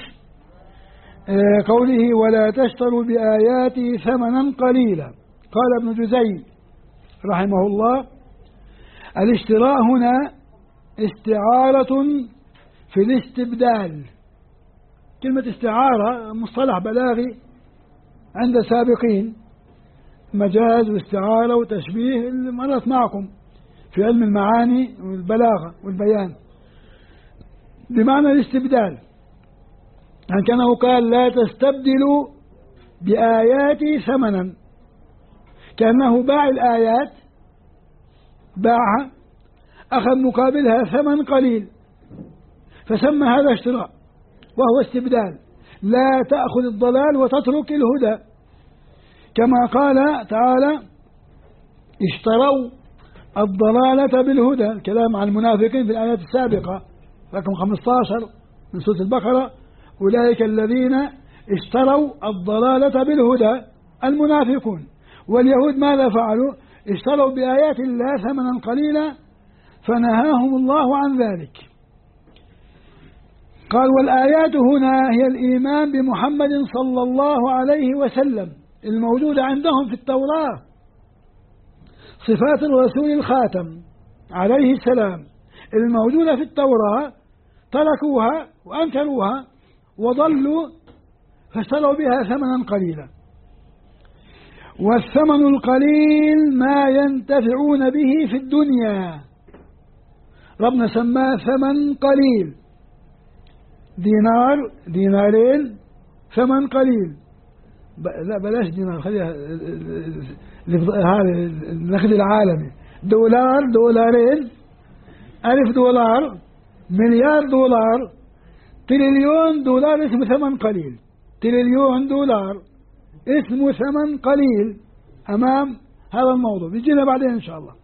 قوله ولا تشتروا بآياتي ثمنا قليلا. قال ابن جزي رحمه الله الاشتراء هنا استعارة في الاستبدال. كلمة استعارة مصطلح بلاغي عند سابقين، مجاز واستعارة وتشبيه اللي مرت معكم في علم المعاني والبلاغة والبيان، بمعنى الاستبدال. يعني كأنه قال لا تستبدلوا بآياتي ثمنا، كأنه باع الآيات، باعها، أخذ مقابلها ثمن قليل، فسمى هذا اشتراء وهو استبدال. لا تأخذ الضلال وتترك الهدى، كما قال تعالى اشتروا الضلالة بالهدى، الكلام عن المنافقين في الآيات السابقة رقم 15 من سورة البقرة. أولئك الذين اشتروا الضلالة بالهدى المنافقون. واليهود ماذا فعلوا؟ اشتروا بآيات الله ثمنا قليلا فنهاهم الله عن ذلك. قال والآيات هنا هي الإيمان بمحمد صلى الله عليه وسلم الموجودة عندهم في التوراة، صفات الرسول الخاتم عليه السلام الموجودة في التوراة، تركوها وأنكروها وضلوا فاشتروا بها ثمنا قليلا. والثمن القليل ما ينتفعون به في الدنيا، ربنا سماه ثمن قليل، دينار دينارين ثمن قليل. لا بلاش دينار، خليها هذا النقد العالمي، دولار دولارين، ألف دولار، مليار دولار، تريليون دولار اسمه ثمن قليل. تريليون دولار اسمه ثمن قليل أمام هذا الموضوع، بيجينا بعدين إن شاء الله.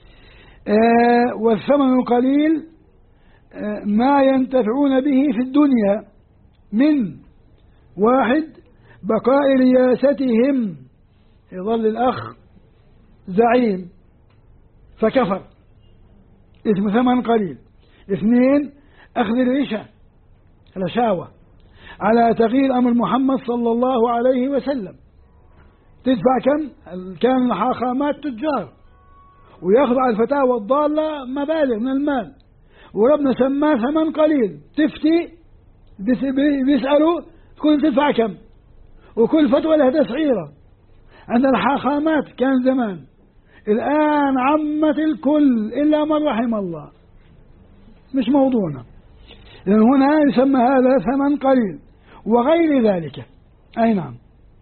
والثمن القليل ما ينتفعون به في الدنيا من واحد بقاء رياستهم، يظل الأخ زعيم فكفر اسمه ثمن قليل. اثنين أخذ رشاوة على تغيير أمر محمد صلى الله عليه وسلم، تدفع كم؟ كان الحاخامات تجار ويأخذ على الفتاوى الضالة مبالغ من المال، وربنا سماه ثمن قليل. تفتي بيسألوا تكون تدفع كم، وكل فتوى لها تسعيرة. عند الحاخامات كان زمان، الآن عمت الكل إلا من رحم الله، مش موضوعنا. لأن هنا يسمى هذا ثمن قليل وغير ذلك. أي نعم.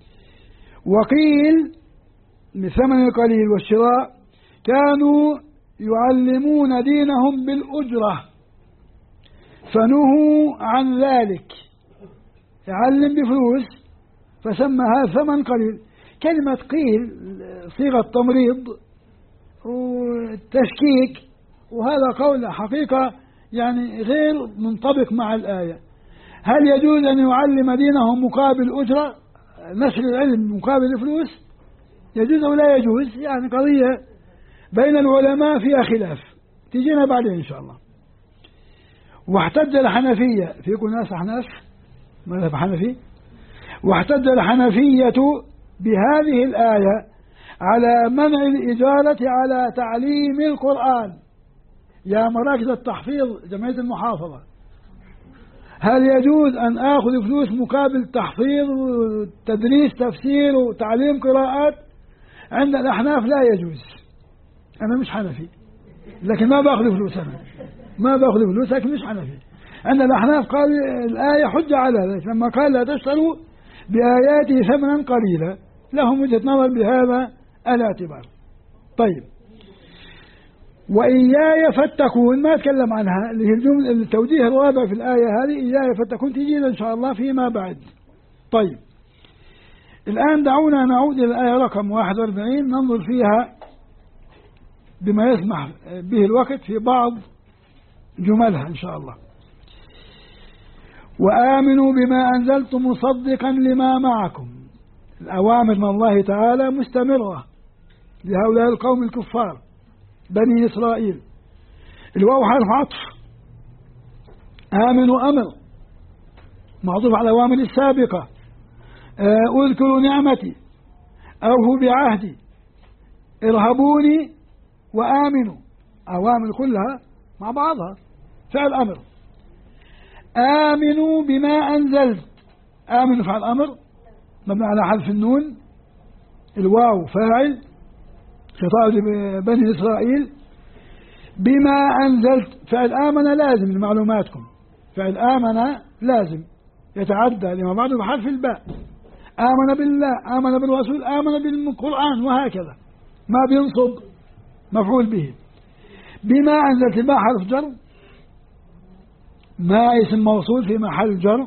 وقيل من ثمن القليل والشراء كانوا يعلمون دينهم بالأجرة فنهوا عن ذلك، يعلم بفلوس فسمها ثمن قليل. كلمة قيل صيغة تمريض والتشكيك، وهذا قول حقيقة يعني غير منطبق مع الآية. هل يجوز أن يعلم دينهم مقابل أجرة، نشر العلم مقابل فلوس؟ يجوز أو لا يجوز؟ يعني قضية بين العلماء فيها خلاف، تجينا بعدين إن شاء الله. واحتج الحنفية، فيكم ناس أحناف مذهب حنفي، واحتج الحنفية بهذه الآية على منع الإجارة على تعليم القرآن. يا مراكز التحفيظ جمعية المحافظة، هل يجوز أن آخذ فلوس مقابل تحفيظ وتدريس تفسير وتعليم قراءات؟ عند الأحناف لا يجوز. أنا مش حنفي لكن ما بأخذ فلوس، أنا ما بأخذ فلوس لكن مش حنفي. عند الأحناف قال الآية حجة على ذلك لما قال لا تشتروا بآياته ثمنا قليلا، لهم وجهة نظر بهذا الاعتبار. طيب، وإياي فاتقون ما أتكلم عنها، اللي هي التوجيه الرابع في الآية هذه، إياي فاتقون تجينا إن شاء الله فيما بعد. طيب، الآن دعونا نعود إلى الآية رقم 41 ننظر فيها بما يسمح به الوقت في بعض جملها إن شاء الله. وآمنوا بما أنزلت مصدقا لما معكم. الأوامر من الله تعالى مستمرة لهؤلاء القوم الكفار بني إسرائيل. الواو حرف عطف، آمنوا أمر معطوف على الأوامر السابقة. اذكروا نعمتي، أوفوا بعهدي، ارهبوني، وآمنوا، أوامر كلها مع بعضها فعل أمر. آمنوا بما أنزلت، آمنوا فعل أمر مبني على حذف النون، الواو فاعل خطاب بني إسرائيل. بما أنزلت فعل آمن لازم لمعلوماتكم، فعل آمن لازم يتعدى لما بعده بحرف الباء. آمن بالله، آمن بالرسول، آمن بالقرآن، وهكذا ما بينصب مفعول به. بما أنزلت الباء حرف جر، ما اسم موصول في محل جر.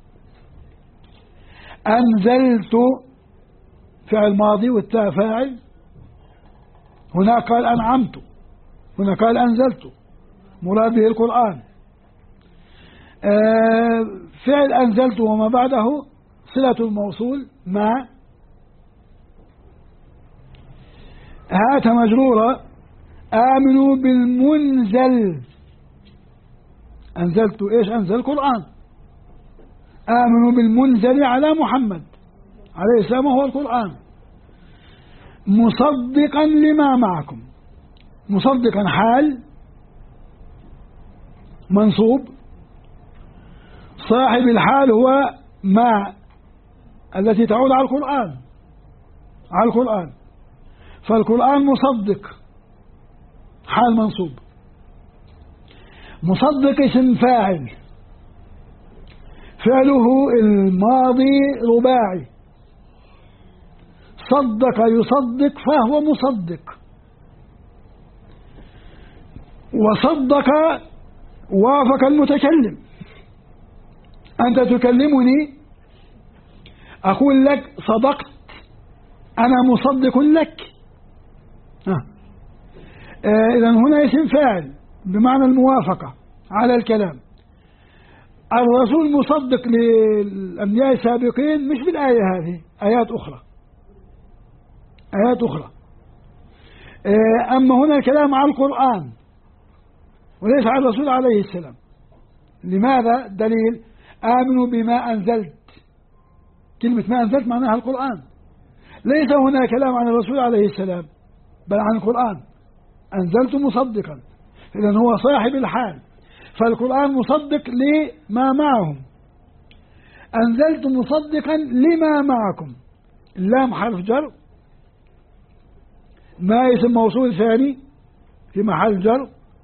أنزلت فعل ماضي والتاء فاعل. هنا قال أنعمت، هنا قال أنزلت، مراد به القرآن. فعل أنزلت وما بعده صلة الموصول ما هات مجرورة. آمنوا بالمنزل، أنزلت إيش؟ أنزل القرآن. آمنوا بالمنزل على محمد عليه السلام وهو القرآن، مصدقا لما معكم. مصدقا حال منصوب، صاحب الحال هو ما التي تعود على القرآن، على القرآن، فالقرآن مصدق حال منصوب. مصدق اسم فاعل، فعله الماضي رباعي، صدق يصدق فهو مصدق. وصدق وافق المتكلم، أنت تكلمني أقول لك صدقت، أنا مصدق لك. إذن هنا اسم فاعل بمعنى الموافقة على الكلام. الرسول مصدق للأنبياء السابقين مش بالآية هذه، آيات أخرى، آيات أخرى. أما هنا الكلام على القرآن وليس على الرسول عليه السلام. لماذا؟ دليل آمنوا بما أنزلت، كلمة ما أنزلت معناها القرآن، ليس هنا كلام عن الرسول عليه السلام بل عن القرآن. أنزلت مصدقا، إذن هو صاحب الحال، فالقرآن مصدق لما معهم. أنزلت مصدقا لما معكم، اللام حرف جر، ما اسم موصول ثاني في محل جر،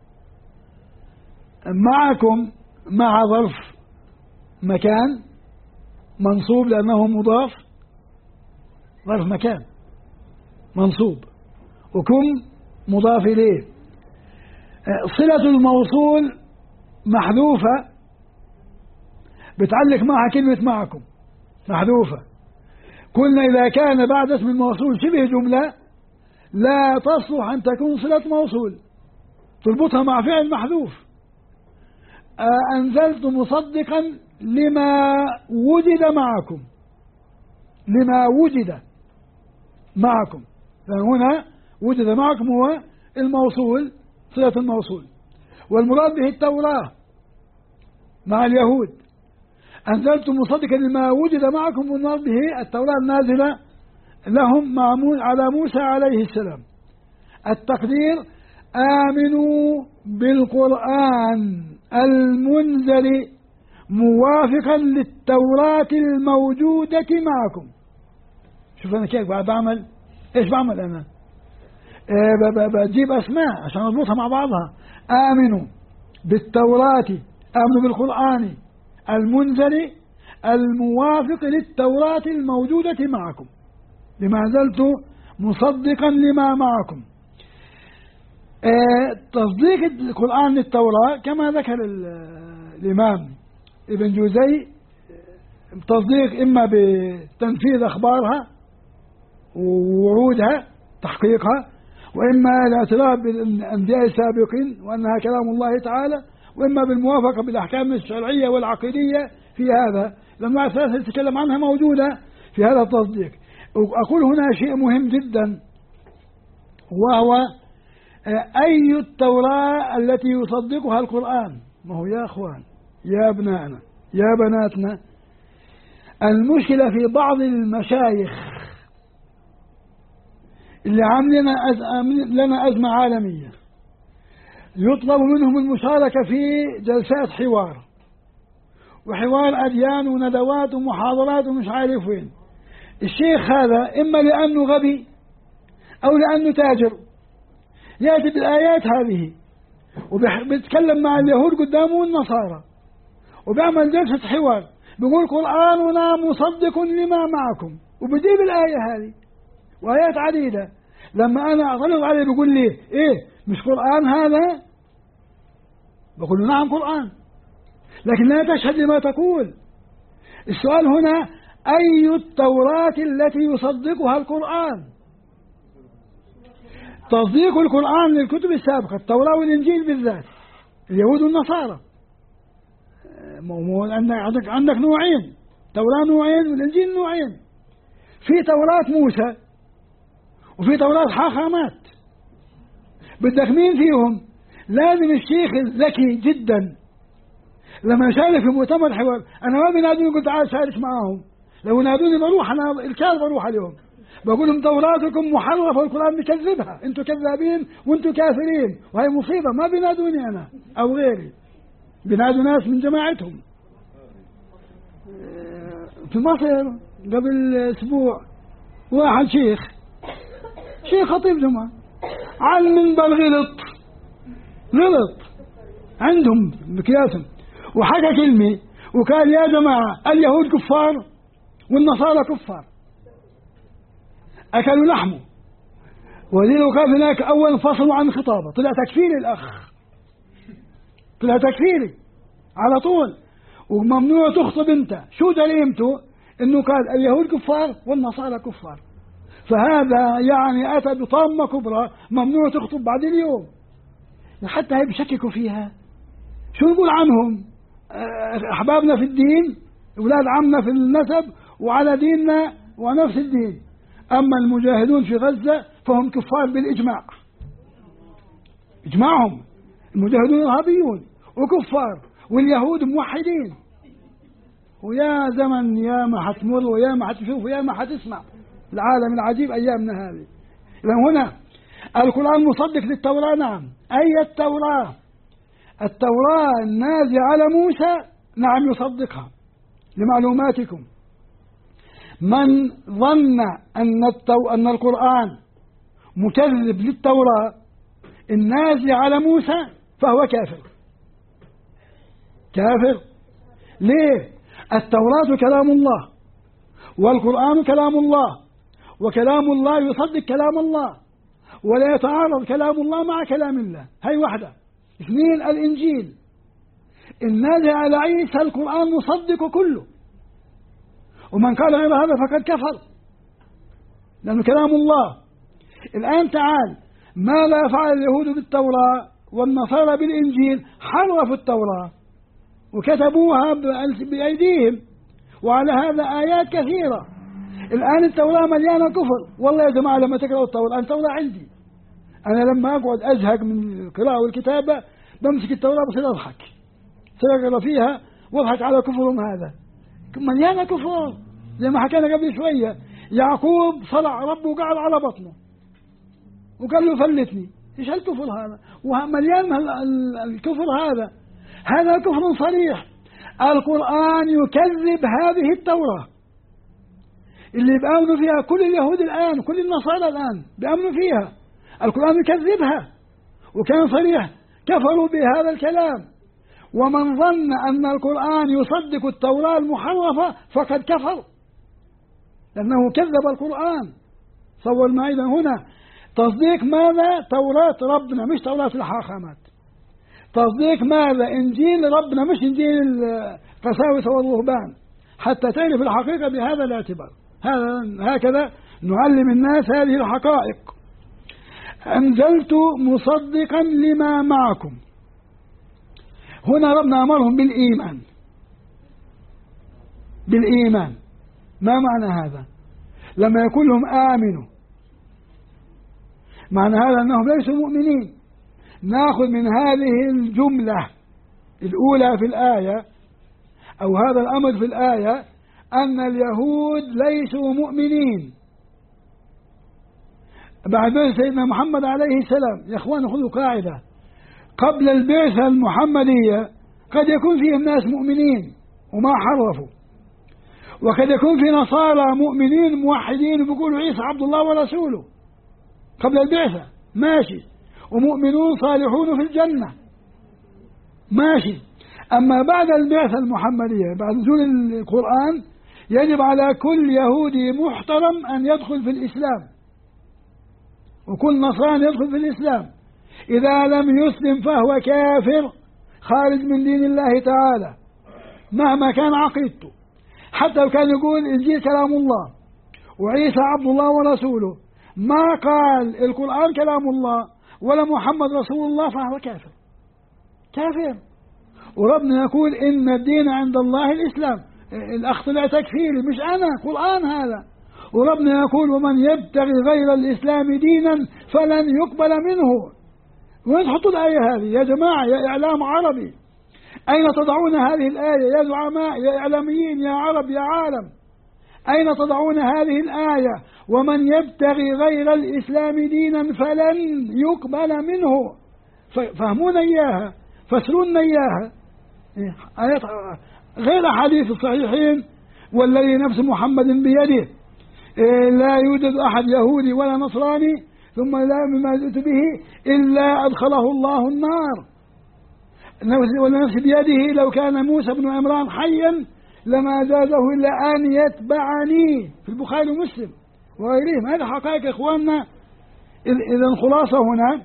معكم مع ظرف مكان منصوب لأنه مضاف، ظرف مكان منصوب، وكم مضاف إليه. صلة الموصول محذوفة بتعلق معها كلمة معكم، محذوفة. قلنا إذا كان بعد اسم الموصول شبه جملة لا تصلح أن تكون صلة موصول، تربطها مع فعل محذوف. أنزلت مصدقا لما وجد معكم، لما وجد معكم، فهنا وجد معكم هو الموصول، صلة الموصول، والمراد به التوراة مع اليهود. أنزلت مصدقا لما وجد معكم، والمراد به التوراة النازلة لهم معمول على موسى عليه السلام. التقدير آمنوا بالقرآن المنزل موافقا للتوراة الموجودة معكم. شوف أنا كيف بعمل إيش بعمل أنا؟ بجيب أسماء عشان أضبطها مع بعضها. آمنوا بالتوراة، آمنوا بالقرآن المنزل الموافق للتوراة الموجودة معكم، لما زلت مصدقا لما معكم. تصديق القرآن للتوراة كما ذكر الإمام ابن جوزي، تصديق إما بتنفيذ أخبارها ووعودها تحقيقها، وإما الاعتراف بالأنبياء السابقين وأنها كلام الله تعالى، وإما بالموافقة بالأحكام الشرعية والعقيدية في هذا. لما الثلاثة تتكلم عنها موجودة في هذا التصديق. أقول هنا شيء مهم جدا، وهو أي التوراة التي يصدقها القرآن. ما هو يا أخوان، يا أبنائنا، يا بناتنا، المشكلة في بعض المشايخ اللي عاملين لنا أزمة عالمية، يطلب منهم المشاركة في جلسات حوار وحوار أديان وندوات ومحاضرات ومش عارف وين. الشيخ هذا إما لأنه غبي أو لأنه تاجر، يأتي بالآيات هذه وبيتكلم مع اليهود قدامه والنصارى وبيعمل جلسة حوار، بيقول قرآننا مصدق لما معكم، وبجيب الآية هذه وآيات عديدة. لما أنا أطلق عليه بيقول لي إيه مش قرآن هذا؟ بقول له نعم قرآن، لكن لا تشهد لما تقول. السؤال هنا أي التوراة التي يصدقها القرآن؟ تصديق القرآن للكتب السابقة، التوراة والإنجيل بالذات، اليهود والنصارى. عندك نوعين، توراة نوعين والإنجيل نوعين. في توراة موسى وفي توراة حاخامات. بدك مين فيهم؟ لازم الشيخ الذكي جدا لما يشارك في مؤتمر حوار. أنا ما بينادوني قلت تعال شارك معاهم، لو نادوني بروح، أنا الكاذب بروح اليوم، بقول لهم توراتكم محرفة والقرآن بيكذبها، أنتم كذابين وأنتم كافرين، وهي مصيبة. ما بينادوني أنا أو غيري، بينادوا ناس من جماعتهم. في مصر قبل أسبوع واحد شيخ خطيب جمعة على المنبر غلط عندهم بكياسهم وحكى كلمة وقال يا جماعة اليهود كفار والنصارى كفار، أكلوا لحمه. وذي وقف هناك أول فصلوا عن خطابه، طلع تكفيري الأخ، طلع تكفيري على طول، وممنوع تخطب أنت. شو جريمته؟ إنه قال اليهود كفار والنصارى كفار. فهذا يعني أتى بطامة كبرى، ممنوع تخطب بعد اليوم. حتى هي بشككوا فيها. شو نقول عنهم؟ أحبابنا في الدين، أولاد عمنا في النسب، وعلى ديننا ونفس الدين. أما المجاهدون في غزة فهم كفار بالإجماع، إجماعهم المجاهدون إرهابيون وكفار، واليهود موحدين. ويا زمن يا ما حتمر ويا ما حتشوف ويا ما حتسمع العالم العجيب أيامنا هذه. لأن هنا القرآن مصدق للتوراة، نعم. أي التوراة؟ التوراة النازلة على موسى، نعم يصدقها. لمعلوماتكم، من ظن أن القرآن مكذب للتوراة النازلة على موسى فهو كافر. ليه؟ التوراة كلام الله والقرآن كلام الله، وكلام الله يصدق كلام الله، ولا يتعارض كلام الله مع كلام الله. هي واحدة. اثنين، الإنجيل النازل على عيسى القرآن مصدق كله، ومن قال غير هذا فقد كفر، لأنه كلام الله. الآن تعال، ما لا فعل اليهود بالتوراة والنصارى بالإنجيل؟ حرفوا التوراة وكتبوها بأيديهم، وعلى هذا آيات كثيرة. الآن التوراة مليانة كفر. والله يا جماعة لما تقرأوا التوراة، التوراة عندي أنا لما أقعد أزهق من القراءة والكتابة بمسك التوراة بصير أضحك، سأقرأ فيها واضحك على كفرهم. هذا مليانة كفر، زي ما حكينا قبل شوية. يعقوب صلع ربه وقعد على بطنه وقال له فلتني. إيش هالكفر هذا؟ ومليان الكفر هذا كفر صريح. القرآن يكذب هذه التوراة اللي بيآمنوا فيها كل اليهود الآن، كل النصارى الآن بيآمنوا فيها. القرآن يكذبها، وكان صريح، كفروا بهذا الكلام. ومن ظن أن القرآن يصدق التوراة المحرفة فقد كفر، لأنه كذب القرآن. صور معي هنا تصديق ماذا؟ توراة ربنا مش توراة الحاخامات. تصديق ماذا؟ إنجيل ربنا مش إنجيل القساوسة والرهبان، حتى تعرف الحقيقة بهذا الاعتبار. هكذا نعلم الناس هذه الحقائق. أنزلت مصدقا لما معكم، هنا ربنا أمرهم بالإيمان. ما معنى هذا؟ لما يقول لهم آمنوا، معنى هذا أنهم ليسوا مؤمنين. نأخذ من هذه الجملة الأولى في الآية أو هذا الأمر في الآية أن اليهود ليسوا مؤمنين. بعد ذلك سيدنا محمد عليه السلام، يا إخوان خذوا قاعدة، قبل البعثة المحمدية قد يكون فيهم ناس مؤمنين وما حرفوا، وقد يكون في نصارى مؤمنين موحدين وبيقولوا عيسى عبد الله ورسوله قبل البعثة، ماشي، ومؤمنون صالحون في الجنة، ماشي. أما بعد البعثة المحمدية بعد نزول القرآن يجب على كل يهودي محترم أن يدخل في الإسلام، وكل نصراني يدخل في الإسلام. إذا لم يسلم فهو كافر خارج من دين الله تعالى مهما كان عقيدته، حتى لو كان يقول الإنجيل كلام الله وعيسى عبد الله ورسوله، ما قال القرآن كلام الله ولا محمد رسول الله، فهو كافر. وربنا يقول إن الدين عند الله الإسلام. الأخ طلع تكفيري، مش أنا، قرآن هذا. وربنا يقول ومن يبتغي غير الإسلام دينا فلن يقبل منه. وين تحطوا الآية هذه يا جماعة؟ يا إعلام عربي، أين تضعون هذه الآية يا زعماء يا إعلاميين يا عرب يا عالم؟ أين تضعون هذه الآية؟ ومن يبتغي غير الإسلام دينا فلن يقبل منه. فهمونا إياها، فسرونا إياها. آيات غير حديث الصحيحين والذي نفس محمد بيده لا يوجد أحد يهودي ولا نصراني ثم لا مما جئت به إلا أدخله الله النار، والنفس بيده لو كان موسى بن عمران حيا لما جازه إلا أن يتبعني، في البخاري ومسلم وغيرهم. هذه حقائق إخواننا. إذا الخلاصة هنا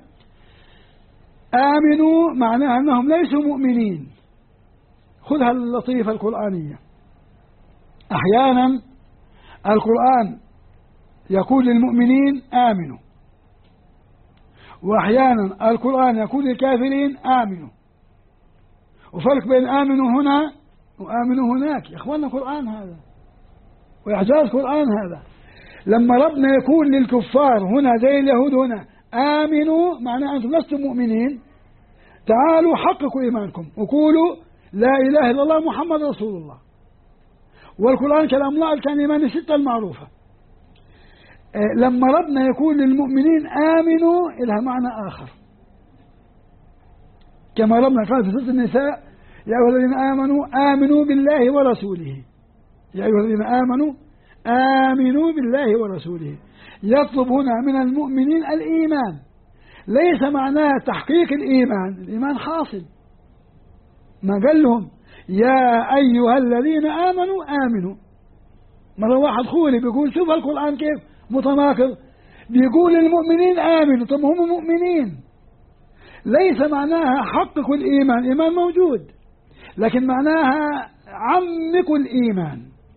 آمنوا معناها أنهم ليسوا مؤمنين. خذها اللطيفة القرآنية، أحيانا القرآن يقول للمؤمنين آمنوا، وأحيانا القرآن يقول للكافرين آمنوا. وفرق بين آمنوا هنا وآمنوا هناك. يا إخواننا قرآن هذا وإعجاز قرآن هذا. لما ربنا يقول للكفار هنا زي اليهود هنا آمنوا معناه أنتم لستم مؤمنين، تعالوا حققوا إيمانكم وقولوا لا إله إلا الله محمد رسول الله. والقرآن كلام الله، الكلمات الستة المعروفة. لما ربنا يقول للمؤمنين آمنوا لها معنى آخر، كما ربنا قال في سورة النساء يا أيها الذين آمنوا آمنوا بالله ورسوله. يا أيها الذين آمنوا آمنوا بالله ورسوله. يطلب هنا من المؤمنين الإيمان، ليس معناه تحقيق الإيمان حاصل. ما قال لهم يا أيها الذين آمنوا آمنوا. مرة واحد خولي بيقول شوف القرآن كيف متناقض، بيقول للمؤمنين آمنوا، طب هم مؤمنين. ليس معناها حققوا الإيمان موجود، لكن معناها عمقوا الإيمان،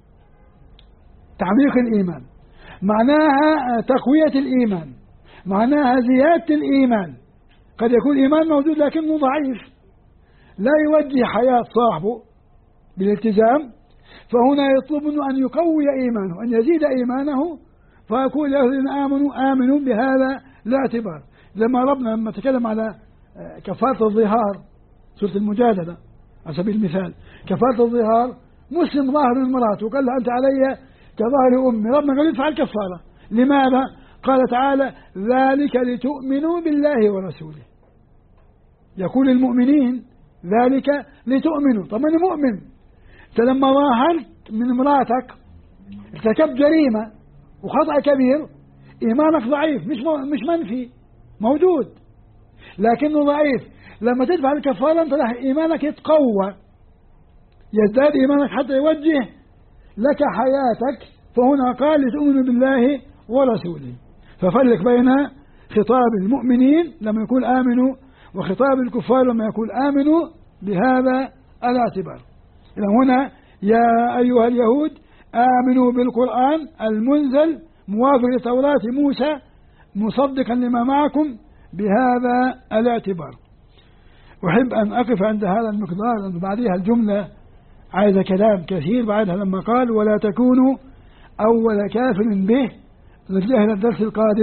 تعميق الإيمان، معناها تقوية الإيمان، معناها زيادة الإيمان. قد يكون إيمان موجود لكنه ضعيف لا يوجه حياة صاحبه بالالتزام، فهنا يطلب منه أن يقوي إيمانه، أن يزيد إيمانه. فيقول يا الذين آمنوا بهذا الاعتبار. لما تكلم على كفارة الظهار سورة المجادلة على سبيل المثال، كفارة الظهار مسلم ظاهر من مراته وقال لها أنت علي كظاهر أمي، ربنا قال ادفع الكفارة. لماذا؟ قال تعالى ذلك لتؤمنوا بالله ورسوله. يقول المؤمنين ذلك لتؤمنوا. طب أنا مؤمن، أنت لما ظاهرت من امراتك ارتكبت جريمة وخطأ كبير، إيمانك ضعيف، مش منفي، موجود لكنه ضعيف. لما تدفع الكفارة أنت راح إيمانك يتقوى، يزداد إيمانك حتى يوجه لك حياتك. فهنا قال لتؤمنوا بالله ورسوله، ففرق بين خطاب المؤمنين لما يكون آمنوا وخطاب الكفار لما يكون آمنوا بهذا الاعتبار. إذا هنا يا أيها اليهود آمنوا بالقرآن المنزل موافق لتوراة موسى مصدقا لما معكم بهذا الاعتبار. أحب أن أقف عند هذا المقدار، لأن بعدها الجملة عايزة كلام كثير بعدها لما قال ولا تكونوا أول كافر به. نتجه إلى الدرس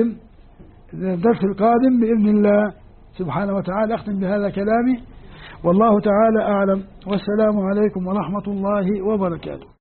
القادم بإذن الله سبحانه وتعالى. أختم بهذا كلامي، والله تعالى أعلم، والسلام عليكم ورحمة الله وبركاته.